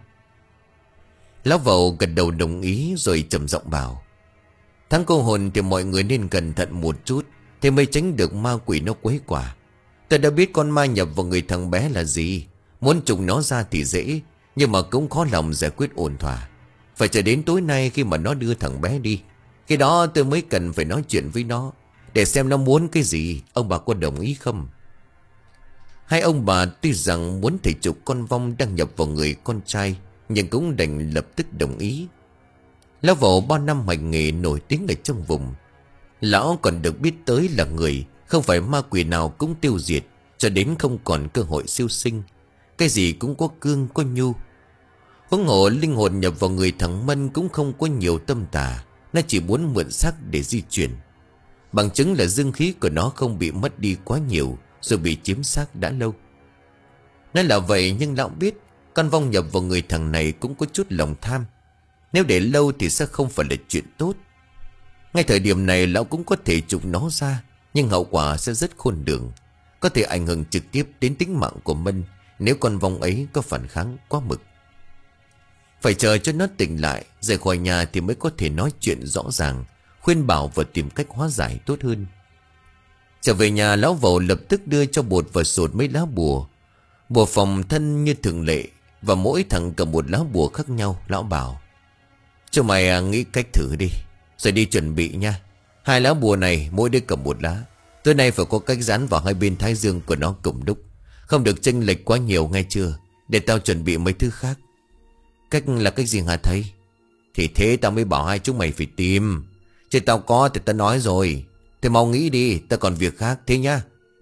Lão Vẩu gật đầu đồng ý rồi trầm giọng bảo: Tháng cô hồn thì mọi người nên cẩn thận một chút, thì mới tránh được ma quỷ nó quấy quả. Tôi đã biết con ma nhập vào người thằng bé là gì. Muốn trục nó ra thì dễ, nhưng mà cũng khó lòng giải quyết ổn thỏa. Phải chờ đến tối nay khi mà nó đưa thằng bé đi, khi đó tôi mới cần phải nói chuyện với nó, để xem nó muốn cái gì. Ông bà có đồng ý không? Hai ông bà tuy rằng muốn thầy trục con vong đang nhập vào người con trai, nhưng cũng đành lập tức đồng ý. Lão Vẩu bao năm hành nghề nổi tiếng ở trong vùng. Lão còn được biết tới là người không phải ma quỷ nào cũng tiêu diệt, cho đến không còn cơ hội siêu sinh. Cái gì cũng có cương có nhu. Huống hồ linh hồn nhập vào người thằng Mân cũng không có nhiều tâm tà. Nó chỉ muốn mượn xác để di chuyển. Bằng chứng là dương khí của nó không bị mất đi quá nhiều, rồi bị chiếm xác đã lâu. Nói là vậy nhưng lão biết con vong nhập vào người thằng này cũng có chút lòng tham. Nếu để lâu thì sẽ không phải là chuyện tốt. Ngay thời điểm này lão cũng có thể trục nó ra, nhưng hậu quả sẽ rất khôn lường, có thể ảnh hưởng trực tiếp đến tính mạng của Mân nếu con vong ấy có phản kháng quá mực. Phải chờ cho nó tỉnh lại, rời khỏi nhà thì mới có thể nói chuyện rõ ràng, khuyên bảo và tìm cách hóa giải tốt hơn. Trở về nhà, lão Vẩu lập tức đưa cho Bột và Sột mấy lá bùa, bùa phòng thân như thường lệ, và mỗi thằng cầm một lá bùa khác nhau. Lão bảo: Cho mày à, nghĩ cách thử đi, rồi đi chuẩn bị nha. Hai lá bùa này mỗi đứa cầm một lá. Tối nay phải có cách dán vào hai bên thái dương của nó cùng đúc. Không được chênh lệch quá nhiều nghe chưa? Để tao chuẩn bị mấy thứ khác. Cách là cách gì hả thầy? Thì thế tao mới bảo hai chúng mày phải tìm. Chứ tao có thì tao nói rồi. Thì mau nghĩ đi, tao còn việc khác thế nhá.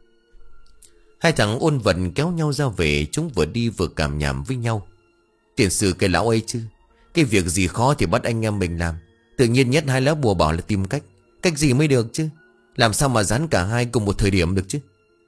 Hai thằng ôn vận kéo nhau ra về. Chúng vừa đi vừa cảm nhảm với nhau. Tiền sử cái lão ấy chứ. Cái việc gì khó thì bắt anh em mình làm. Tự nhiên nhất hai lá bùa bảo là tìm cách. Cách gì mới được chứ? Làm sao mà dán cả hai cùng một thời điểm được chứ?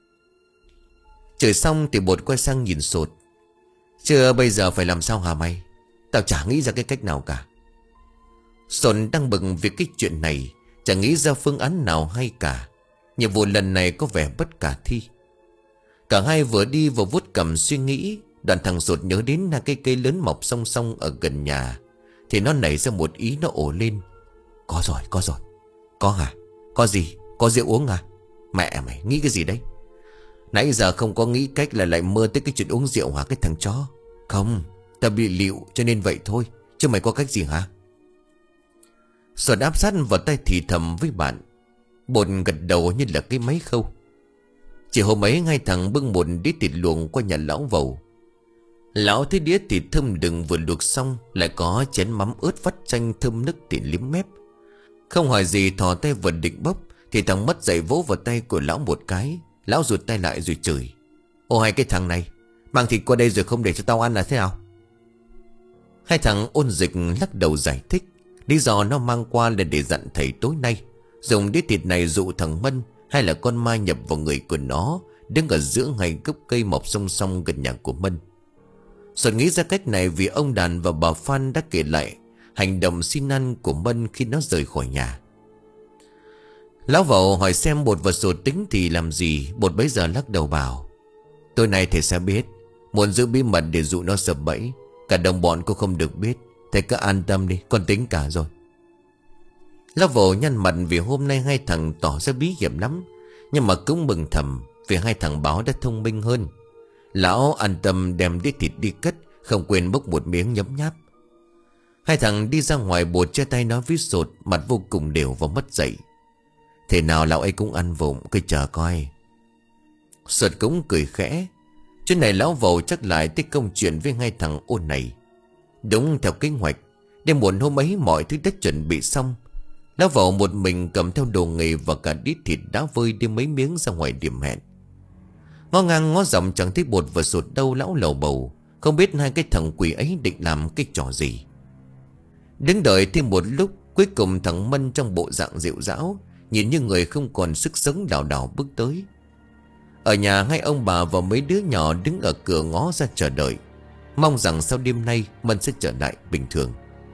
Chửi xong thì bột quay sang nhìn Sột. Chưa bây giờ phải làm sao hả mày? Tao chả nghĩ ra cái cách nào cả. Sột đang bực vì cái chuyện này. Chẳng nghĩ ra phương án nào hay cả. Nhiệm vụ lần này có vẻ bất khả thi. Cả hai vừa đi vừa vuốt cầm suy nghĩ. Đoạn thằng Sột nhớ đến hai cây cây lớn mọc song song ở gần nhà. Thì nó nảy ra một ý, nó ổ lên. Có rồi, có rồi. Có hả? Có gì? Có rượu uống à? Mẹ mày nghĩ cái gì đấy? Nãy giờ không có nghĩ cách là lại mơ tới cái chuyện uống rượu hả cái thằng chó? Không, ta bị lịu cho nên vậy thôi. Chứ mày có cách gì hả? Sột áp sát vào tay thì thầm với bạn. Bột gật đầu như là cái máy khâu. Chỉ hôm ấy hai thằng bưng một đĩa thịt luộc qua nhà lão Vầu. Lão thấy đĩa thịt thơm đừng vừa luộc xong, lại có chén mắm ớt vắt chanh thơm nức thì liếm mép. Không hỏi gì thò tay vừa định bốc thì thằng mất dậy vỗ vào tay của lão một cái. Lão rụt tay lại rồi chửi. Ô hai cái thằng này, mang thịt qua đây rồi không để cho tao ăn là thế nào? Hai thằng ôn dịch lắc đầu giải thích. Lý do nó mang qua là để dặn thầy tối nay dùng đĩa thịt này dụ thằng Mân hay là con ma nhập vào người của nó, đứng ở giữa ngay gốc cây mọc song song gần nhà của Mân. Sột nghĩ ra cách này vì ông Đàn và bà Phan đã kể lại hành động xin ăn của Mân khi nó rời khỏi nhà. Lão Vầu hỏi xem Bột và Sột tính thì làm gì. Bột bấy giờ lắc đầu bảo. Tối nay thầy sẽ biết. Muốn giữ bí mật để dụ nó sập bẫy. Cả đồng bọn cô không được biết. Thầy cứ an tâm đi, con tính cả rồi. Lão Vầu nhăn mặt vì hôm nay hai thằng tỏ ra bí hiểm lắm. Nhưng mà cũng mừng thầm vì hai thằng báo đã thông minh hơn. Lão an tâm đem đĩa thịt đi cất, không quên bốc một miếng nhấm nháp. Hai thằng đi ra ngoài. Bột che tay nói với Sột, mặt vô cùng đều và mất dậy. Thế nào lão ấy cũng ăn vụng, cứ chờ coi. Sột cũng cười khẽ. Chuyện này lão Vầu chắc lại tới công chuyện với hai thằng ôn này. Đúng theo kế hoạch, đêm muộn hôm ấy mọi thứ đã chuẩn bị xong. Lão Vầu một mình cầm theo đồ nghề và cả đĩa thịt đã vơi đi mấy miếng ra ngoài điểm hẹn. Ngó ngang ngó dọc chẳng thấy Bột và Sột đâu. Lão lầu bầu không biết hai cái thằng quỷ ấy định làm cái trò gì. Đứng đợi thêm một lúc, cuối cùng thằng Mân trong bộ dạng dịu dão, nhìn như người không còn sức sống, đảo đảo bước tới. Ở nhà hai ông bà và mấy đứa nhỏ đứng ở cửa ngó ra chờ đợi, mong rằng sau đêm nay Mân sẽ trở lại bình thường.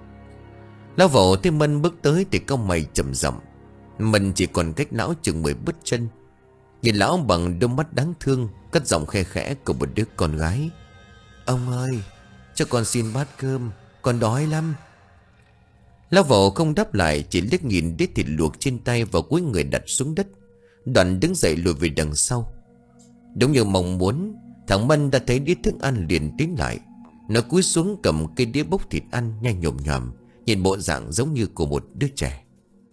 Lão Vầu thấy Mân bước tới thì cau mày trầm giọng. Mân chỉ còn cách lão chừng mười bước chân. Nhìn lão bằng đôi mắt đáng thương, cất giọng khe khẽ của một đứa con gái. Ông ơi, cho con xin bát cơm, con đói lắm. Lão Vầu không đáp lại, chỉ liếc nhìn đĩa thịt luộc trên tay và cúi người đặt xuống đất. Đoạn đứng dậy lùi về đằng sau. Đúng như mong muốn, thằng Mân đã thấy đĩa thức ăn liền tiến lại. Nó cúi xuống cầm cây đĩa bốc thịt ăn nhanh nhồm nhòm, nhìn bộ dạng giống như của một đứa trẻ.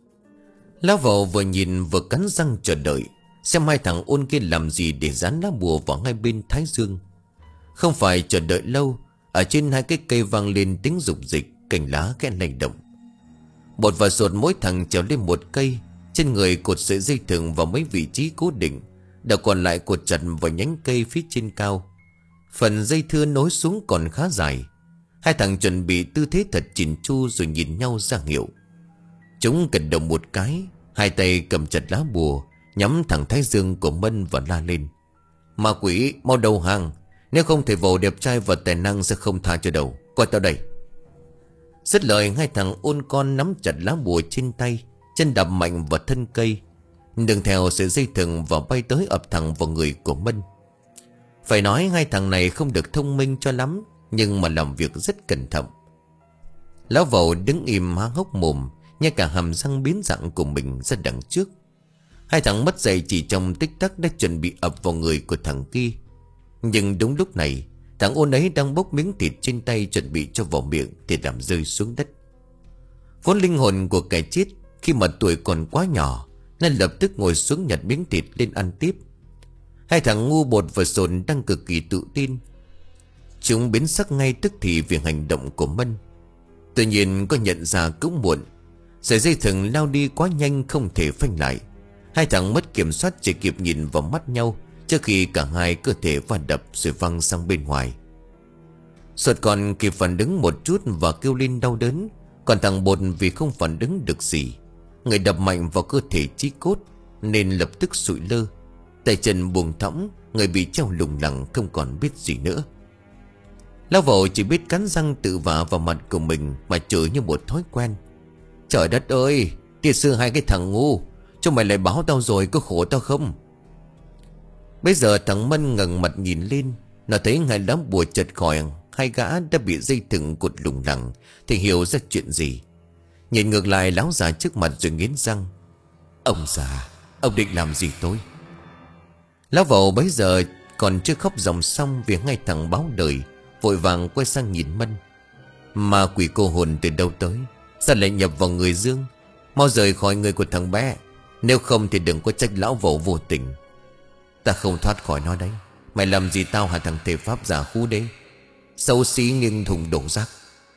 Lão Vầu vừa nhìn vừa cắn răng chờ đợi xem hai thằng ôn kia làm gì để dán lá bùa vào hai bên thái dương. Không phải chờ đợi lâu, ở trên hai cái cây vang lên tiếng rục rịch, cành lá khẽ lay động. Bột và Sột mỗi thằng trèo lên một cây, trên người cột sợi dây thừng vào mấy vị trí cố định, đầu còn lại cột chặt vào nhánh cây phía trên cao. Phần dây thưa nối xuống còn khá dài. Hai thằng chuẩn bị tư thế thật chỉn chu rồi nhìn nhau ra hiệu. Chúng gật đầu một cái, hai tay cầm chặt lá bùa, nhắm thẳng thái dương của Mân và la lên. Ma quỷ mau đầu hàng, nếu không thầy Vầu đẹp trai và tài năng sẽ không tha cho đầu. Coi tao đây. Dứt lời, hai thằng ôn con nắm chặt lá bùa trên tay, chân đạp mạnh vào thân cây, đường theo sợi dây thừng và bay tới ập thẳng vào người của Mân. Phải nói hai thằng này không được thông minh cho lắm, nhưng mà làm việc rất cẩn thận. Lão Vầu đứng im há hốc mồm, nhai cả hàm răng biến dạng của mình ra đằng trước. Hai thằng mất dậy chỉ trong tích tắc đã chuẩn bị ập vào người của thằng kia. Nhưng đúng lúc này, thằng ôn ấy đang bốc miếng thịt trên tay chuẩn bị cho vào miệng thì làm rơi xuống đất. Vốn linh hồn của kẻ chết khi mà tuổi còn quá nhỏ nên lập tức ngồi xuống nhặt miếng thịt lên ăn tiếp. Hai thằng ngu bột và sồn đang cực kỳ tự tin. Chúng biến sắc ngay tức thì vì hành động của Mân. Tuy nhiên có nhận ra cũng muộn. Sợi dây thừng lao đi quá nhanh không thể phanh lại. Hai thằng mất kiểm soát chỉ kịp nhìn vào mắt nhau trước khi cả hai cơ thể va đập rồi văng sang bên ngoài. Sột còn kịp phản ứng một chút và kêu lên đau đớn. Còn thằng bột vì không phản ứng được gì, người đập mạnh vào cơ thể chí cốt nên lập tức sụi lơ. Tay chân buông thõng, người bị treo lủng lẳng không còn biết gì nữa. Lão Vẩu chỉ biết cắn răng tự vả vào mặt của mình mà chửi như một thói quen. Trời đất ơi, tiệt sư hai cái thằng ngu, cho mày lại báo tao rồi, có khổ tao không? Bây giờ thằng Mân ngẩng mặt nhìn lên. Nó thấy hai lá bùa chật khỏi hai gã đã bị dây thừng cột lủng lẳng thì hiểu ra chuyện gì. Nhìn ngược lại lão già trước mặt rồi nghiến răng. Ông già, ông định làm gì tôi? Lão Vẩu bấy giờ còn chưa khóc ròng xong vì ngay thằng báo đời vội vàng quay sang nhìn Mân. Mà quỷ cô hồn từ đâu tới, sao lại nhập vào người Dương? Mau rời khỏi người của thằng bé, nếu không thì đừng có trách lão Vẩu vô tình. Ta không thoát khỏi nó đấy. Mày làm gì tao hả thằng thể pháp giả khu đấy, xấu xí nghiêng thùng đổ rác.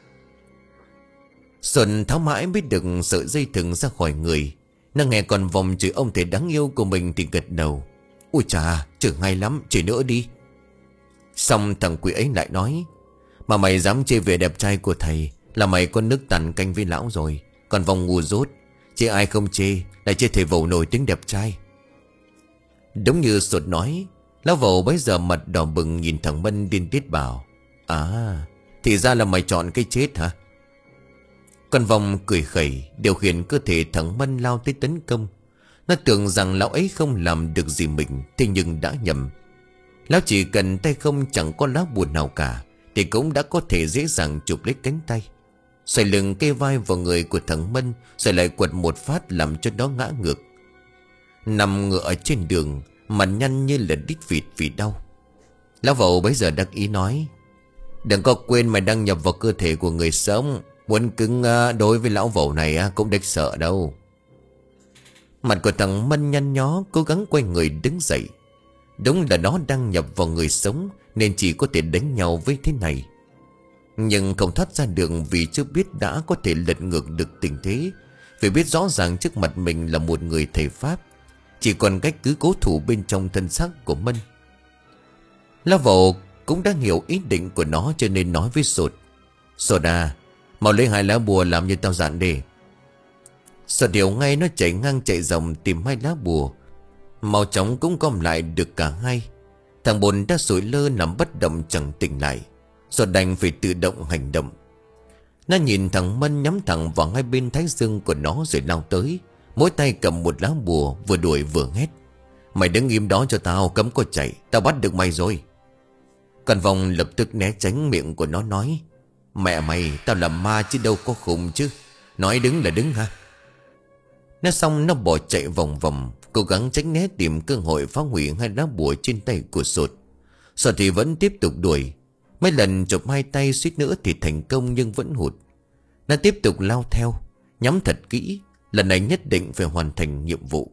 Xuân tháo mãi biết được sợi dây thừng ra khỏi người. Nó nghe còn vòng chửi ông thầy đáng yêu của mình thì gật đầu. Ôi chà, chửi ngay lắm, chửi nữa đi. Xong thằng quỷ ấy lại nói. Mà mày dám chê về đẹp trai của thầy là mày có nước tàn canh với lão rồi. Còn vòng ngu dốt, chê ai không chê, lại chê thầy Vẩu nổi tiếng đẹp trai. Đúng như Sột nói, lão Vẩu bấy giờ mặt đỏ bừng nhìn thằng Mân điên tiết bảo. À, thì ra là mày chọn cái chết hả? Con vòng cười khẩy điều khiển cơ thể thằng Mân lao tới tấn công. Nó tưởng rằng lão ấy không làm được gì mình, thế nhưng đã nhầm. Lão chỉ cần tay không chẳng có lá bùa nào cả thì cũng đã có thể dễ dàng chụp lấy cánh tay, xoay lưng kê vai vào người của thằng Mân, rồi lại quật một phát làm cho nó ngã ngược. Nằm ngựa ở trên đường, mặt nhăn như là đít vịt vì đau. Lão Vẩu bấy giờ đắc ý nói. Đừng có quên mày đang nhập vào cơ thể của người sống. Muốn cứng đối với lão Vẩu này cũng đếch sợ đâu. Mặt của thằng Mân nhăn nhó, cố gắng quay người đứng dậy. Đúng là nó đang nhập vào người sống nên chỉ có thể đánh nhau với thế này. Nhưng không thoát ra đường vì chưa biết đã có thể lật ngược được tình thế. Vì biết rõ ràng trước mặt mình là một người thầy Pháp, chỉ còn cách cứ cố thủ bên trong thân xác của Mân. Lão Vẩu cũng đã hiểu ý định của nó cho nên nói với Sột. Sột à, mau lấy hai lá bùa làm như tao dặn đi. Sột hiểu ngay, nó chạy ngang chạy dòng tìm hai lá bùa. Mau chóng cũng gom lại được cả hai. Thằng Bồn đã sủi lơ nằm bất động chẳng tỉnh lại. Sột đành phải tự động hành động. Nó nhìn thằng Mân nhắm thẳng vào hai bên thái dương của nó rồi lao tới, mỗi tay cầm một lá bùa, vừa đuổi vừa hét. Mày đứng im đó cho tao, cấm có chạy, tao bắt được mày rồi. Con vòng lập tức né tránh miệng của nó nói. Mẹ mày, tao là ma chứ đâu có khùng chứ. Nói đứng là đứng ha. Nói xong nó bỏ chạy vòng vòng, cố gắng tránh né tìm cơ hội phá hủy hai lá bùa trên tay của Sột. Sột thì vẫn tiếp tục đuổi. Mấy lần chụp hai tay suýt nữa thì thành công nhưng vẫn hụt. Nó tiếp tục lao theo, nhắm thật kỹ, lần này nhất định phải hoàn thành nhiệm vụ.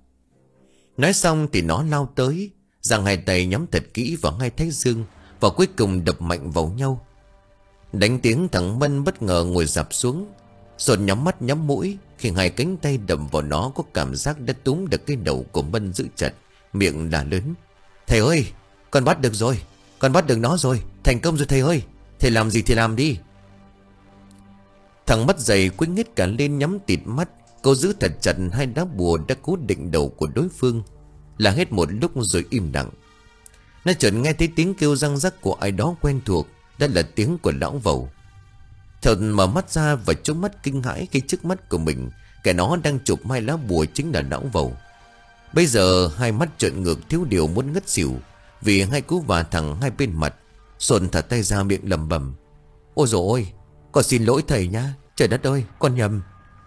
Nói xong thì nó lao tới, giang hai tay nhắm thật kỹ vào hai thái dương và cuối cùng đập mạnh vào nhau. Đánh tiếng thằng Mân bất ngờ ngồi dạp xuống. Sột nhắm mắt nhắm mũi khi hai cánh tay đập vào nó, có cảm giác đã túm được cái đầu của Mân giữ chặt, miệng là lớn. Thầy ơi, con bắt được rồi, con bắt được nó rồi, thành công rồi thầy ơi, thầy làm gì thì làm đi. Thằng mắt dày quýnh hết cả lên nhắm tịt mắt, cô giữ thật chặt hai lá bùa đã cố định đầu của đối phương. Là hết một lúc rồi im lặng. Nó chợt nghe thấy tiếng kêu răng rắc của ai đó quen thuộc, đó là tiếng của lão Vẩu. Thợt mở mắt ra và trố mắt kinh hãi khi trước mắt của mình kẻ nó đang chụp hai lá bùa chính là lão Vẩu. Bây giờ hai mắt trợn ngược thiếu điều muốn ngất xỉu vì hai cú vả thẳng hai bên mặt. Sồn thả tay ra miệng lẩm bẩm. Ôi dồi ôi, con xin lỗi thầy nhá, trời đất ơi, con nhầm.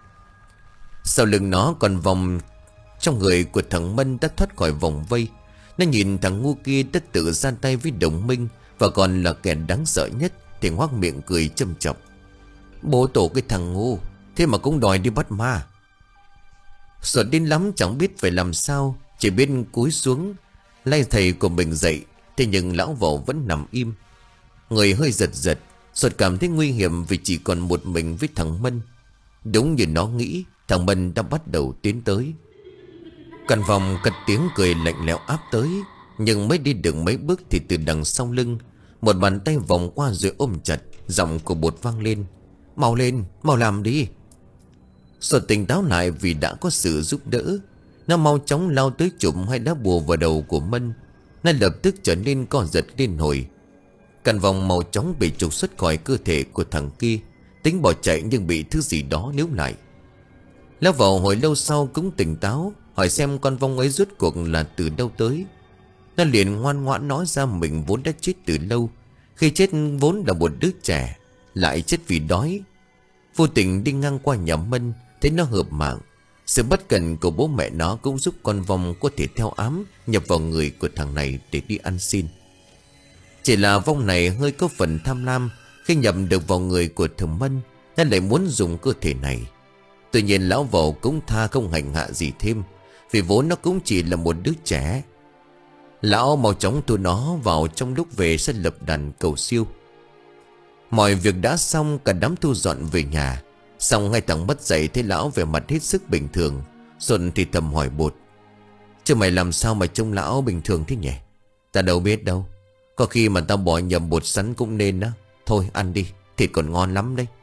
Sau lưng nó còn vòng trong người của thằng Mân đã thoát khỏi vòng vây. Nó nhìn thằng ngu kia đã tự ra tay với đồng minh và còn là kẻ đáng sợ nhất thì ngoác miệng cười châm chọc. Bố tổ cái thằng ngu, thế mà cũng đòi đi bắt ma. Sợ đến lắm chẳng biết phải làm sao, chỉ biết cúi xuống lay thầy của mình dậy. Thế nhưng lão vẩu vẫn nằm im, người hơi giật giật. Sột cảm thấy nguy hiểm vì chỉ còn một mình với thằng Mân. Đúng như nó nghĩ, thằng Mân đã bắt đầu tiến tới. Căn phòng cất tiếng cười lạnh lẽo áp tới. Nhưng mới đi được mấy bước thì từ đằng sau lưng một bàn tay vòng qua rồi ôm chặt. Giọng của Bột vang lên: "Mau lên, mau làm đi." Sột tỉnh táo lại vì đã có sự giúp đỡ. Nó mau chóng lao tới chụp hai đá bùa vào đầu của Mân. Nó lập tức trở nên co giật liên hồi. Căn vòng màu chóng bị trục xuất khỏi cơ thể của thằng kia. Tính bỏ chạy nhưng bị thứ gì đó níu lại. Lão vào hồi lâu sau cũng tỉnh táo, hỏi xem con vong ấy rốt cuộc là từ đâu tới. Nó liền ngoan ngoãn nói ra mình vốn đã chết từ lâu. Khi chết vốn là một đứa trẻ, lại chết vì đói. Vô tình đi ngang qua nhà Mân, thấy nó hợp mạng. Sự bất cẩn của bố mẹ nó cũng giúp con vong có thể theo ám nhập vào người của thằng này để đi ăn xin. Chỉ là vong này hơi có phần tham lam. Khi nhập được vào người của thằng Mân, nó lại muốn dùng cơ thể này. Tuy nhiên lão vẩu cũng tha không hành hạ gì thêm, vì vốn nó cũng chỉ là một đứa trẻ. Lão mau chóng thu nó vào trong lúc về sẽ lập đàn cầu siêu. Mọi việc đã xong, cả đám thu dọn về nhà. Xong ngay thằng mất dậy thấy lão về mặt hết sức bình thường. Xuân thì thầm hỏi Bột: "Chứ mày làm sao mà trông lão bình thường thế nhỉ?" "Ta đâu biết đâu. Có khi mà tao bỏ nhầm bột sắn cũng nên đó. Thôi ăn đi, thịt còn ngon lắm đấy."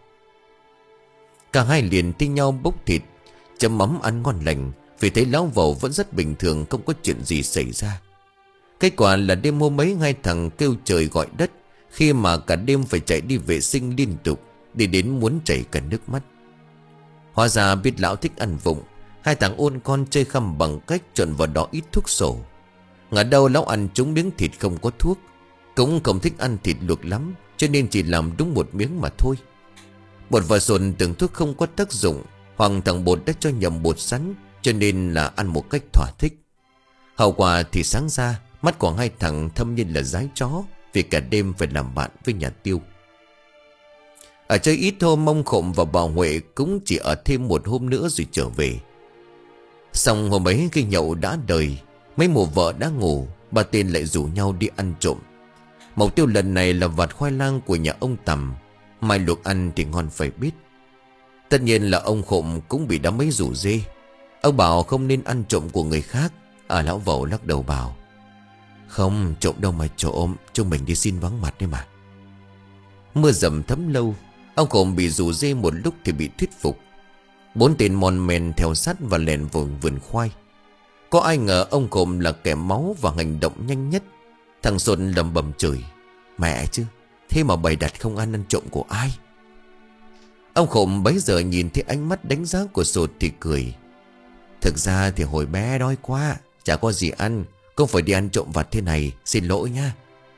Cả hai liền tin nhau bốc thịt, chấm mắm ăn ngon lành. Vì thấy lão vẩu vẫn rất bình thường, không có chuyện gì xảy ra. Kết quả là đêm hôm ấy hai thằng kêu trời gọi đất, khi mà cả đêm phải chạy đi vệ sinh liên tục, đi đến muốn chảy cả nước mắt. Hóa ra biết lão thích ăn vụng, hai thằng ôn con chơi khăm bằng cách trộn vào đó ít thuốc sổ. Ngờ đâu lão ăn trúng miếng thịt không có thuốc. Cũng không thích ăn thịt luộc lắm, cho nên chỉ làm đúng một miếng mà thôi. Bột và Sồn tưởng thuốc không có tác dụng, hoặc thằng Bột đã cho nhầm bột sắn, cho nên là ăn một cách thỏa thích. Hậu quả thì sáng ra mắt của hai thằng thâm như là dái chó, vì cả đêm phải làm bạn với nhà Tiêu. Ở chơi ít hôm, Mông Khộm và bà Huệ cũng chỉ ở thêm một hôm nữa rồi trở về. Xong hôm ấy khi nhậu đã đời, mấy mùa vợ đã ngủ, ba tên lại rủ nhau đi ăn trộm. Mục tiêu lần này là vặt khoai lang của nhà ông Tầm. Mai luộc ăn thì ngon phải biết. Tất nhiên là ông Khộm cũng bị đám ấy rủ dê. Ông bảo không nên ăn trộm của người khác. À, lão Vẩu lắc đầu bảo: "Không trộm đâu mà trộm, chúng mình đi xin vắng mặt đấy mà." Mưa dầm thấm lâu, ông Khộm bị rủ dê một lúc thì bị thuyết phục. Bốn tên mòn men theo sát và lèn vào vườn khoai. Có ai ngờ ông Khộm là kẻ máu và hành động nhanh nhất. Thằng Xuân lầm bầm chửi: "Mẹ chứ, thế mà bày đặt không ăn ăn trộm của ai?" Ông Khộm bấy giờ nhìn thấy ánh mắt đánh giá của Sột thì cười: "Thực ra thì hồi bé đói quá, chả có gì ăn, không phải đi ăn trộm vặt thế này, xin lỗi nha."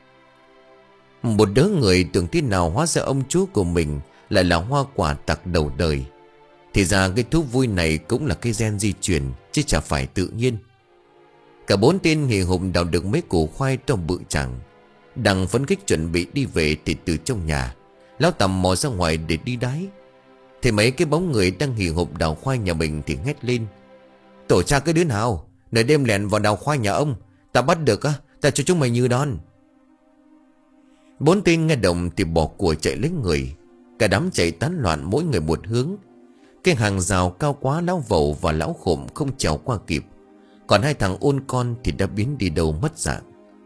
Một đứa người tưởng thế nào hóa ra ông chú của mình lại là hoa quả tặc đầu đời. Thì ra cái thú vui này cũng là cái gen di truyền, chứ chả phải tự nhiên. Cả bốn tên hì hùng đào được mấy củ khoai trong bự chẳng. Đang phấn khích chuẩn bị đi về thì từ trong nhà, lão Tầm mò ra ngoài để đi đái. Thì mấy cái bóng người đang hì hục đào khoai nhà mình thì hét lên: "Tổ cha cái đứa nào nửa đêm lẻn vào đào khoai nhà ông, ta bắt được á, ta cho chúng mày như đòn." Bốn tên nghe động thì bỏ của chạy lấy người. Cả đám chạy tán loạn mỗi người một hướng. Cái hàng rào cao quá lão Vẩu và lão Khộm không trèo qua kịp. Còn hai thằng ôn con thì đã biến đi đâu mất dạng.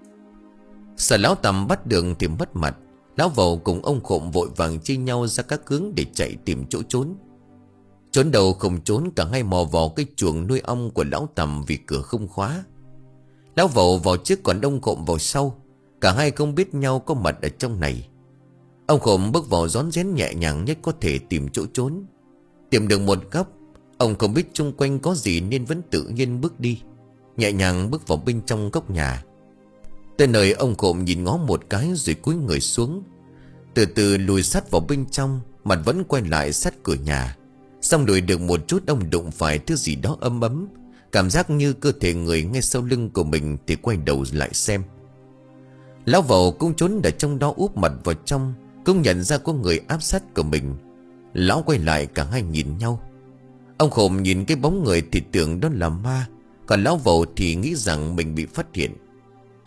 Sợ lão Tầm bắt đường thì mất mặt, lão Vẩu cùng ông Khộm vội vàng chia nhau ra các hướng để chạy tìm chỗ trốn. Trốn đầu không trốn, cả hai mò vào cái chuồng nuôi ong của lão Tầm vì cửa không khóa. Lão Vẩu vào trước còn ông Khộm vào sau. Cả hai không biết nhau có mặt ở trong này. Ông Khộm bước vào rón rén nhẹ nhàng nhất có thể tìm chỗ trốn. Tìm được một góc, ông không biết chung quanh có gì nên vẫn tự nhiên bước đi, nhẹ nhàng bước vào bên trong góc nhà. Tới nơi ông Khộm nhìn ngó một cái rồi cúi người xuống, từ từ lùi sát vào bên trong, mặt vẫn quay lại sát cửa nhà. Xong đuổi được một chút, ông đụng phải thứ gì đó ấm ấm, cảm giác như cơ thể người ngay sau lưng của mình thì quay đầu lại xem. Lão Vẩu cũng trốn ở trong đó úp mặt vào trong, cũng nhận ra có người áp sát của mình. Lão quay lại, cả hai nhìn nhau. Ông Khộm nhìn cái bóng người thì tưởng đó là ma, còn lão Vẩu thì nghĩ rằng mình bị phát hiện.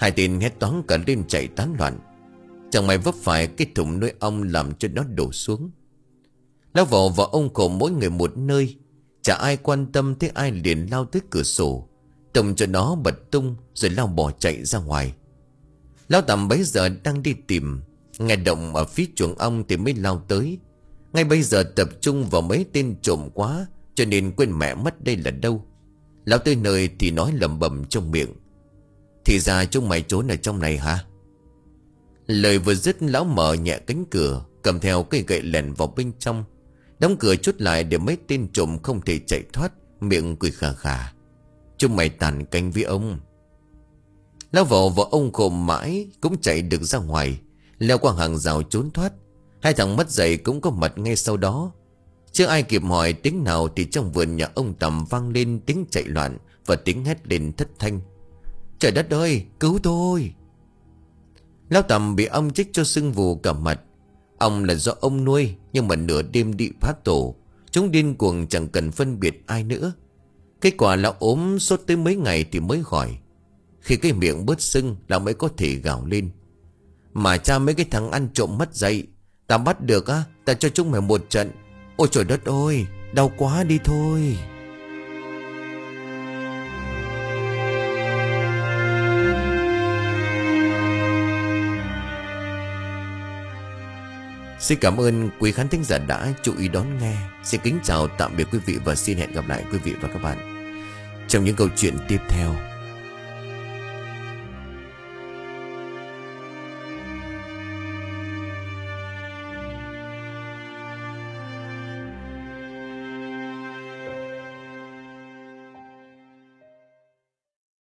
Hai tên hét toáng cả lên chạy tán loạn. Chẳng may vấp phải cái thùng nuôi ong làm cho nó đổ xuống. Lão Vầu và ông Khổ mỗi người một nơi. Chả ai quan tâm tới ai, liền lao tới cửa sổ, tông cho nó bật tung rồi lao bỏ chạy ra ngoài. Lão Tầm bấy giờ đang đi tìm, nghe động ở phía chuồng ong thì mới lao tới. Ngay bây giờ tập trung vào mấy tên trộm quá, cho nên quên mẹ mất đây là đâu. Lão tới nơi thì nói lẩm bẩm trong miệng: thì ra chúng mày trốn ở trong này hả? Lời vừa dứt, lão mở nhẹ cánh cửa, cầm theo cây gậy lèn vào bên trong, đóng cửa chốt lại để mấy tên trộm không thể chạy thoát, miệng cười khà khà: chúng mày tàn canh với ông. Lão Vầu và ông Khổ mãi cũng chạy được ra ngoài, leo qua hàng rào trốn thoát. Hai thằng mất dạy cũng có mặt ngay sau đó. Chưa ai kịp hỏi tiếng nào thì trong vườn nhà ông Tầm vang lên tiếng chạy loạn và tiếng hét lên thất thanh: trời đất ơi, cứu tôi! Lão Tầm bị ong chích cho sưng vù cả mặt. Ong là do ông nuôi, nhưng mà nửa đêm đi phá tổ, chúng điên cuồng chẳng cần phân biệt ai nữa. Kết quả lão ốm sốt tới mấy ngày thì mới khỏi. Khi cái miệng bớt sưng, lão mới có thể gào lên: mà cha mấy cái thằng ăn trộm mất dạy, ta bắt được á, ta cho chúng mày một trận. Ôi trời đất ơi, đau quá đi thôi. Xin cảm ơn quý khán thính giả đã chú ý đón nghe. Xin kính chào tạm biệt quý vị và xin hẹn gặp lại quý vị và các bạn trong những câu chuyện tiếp theo.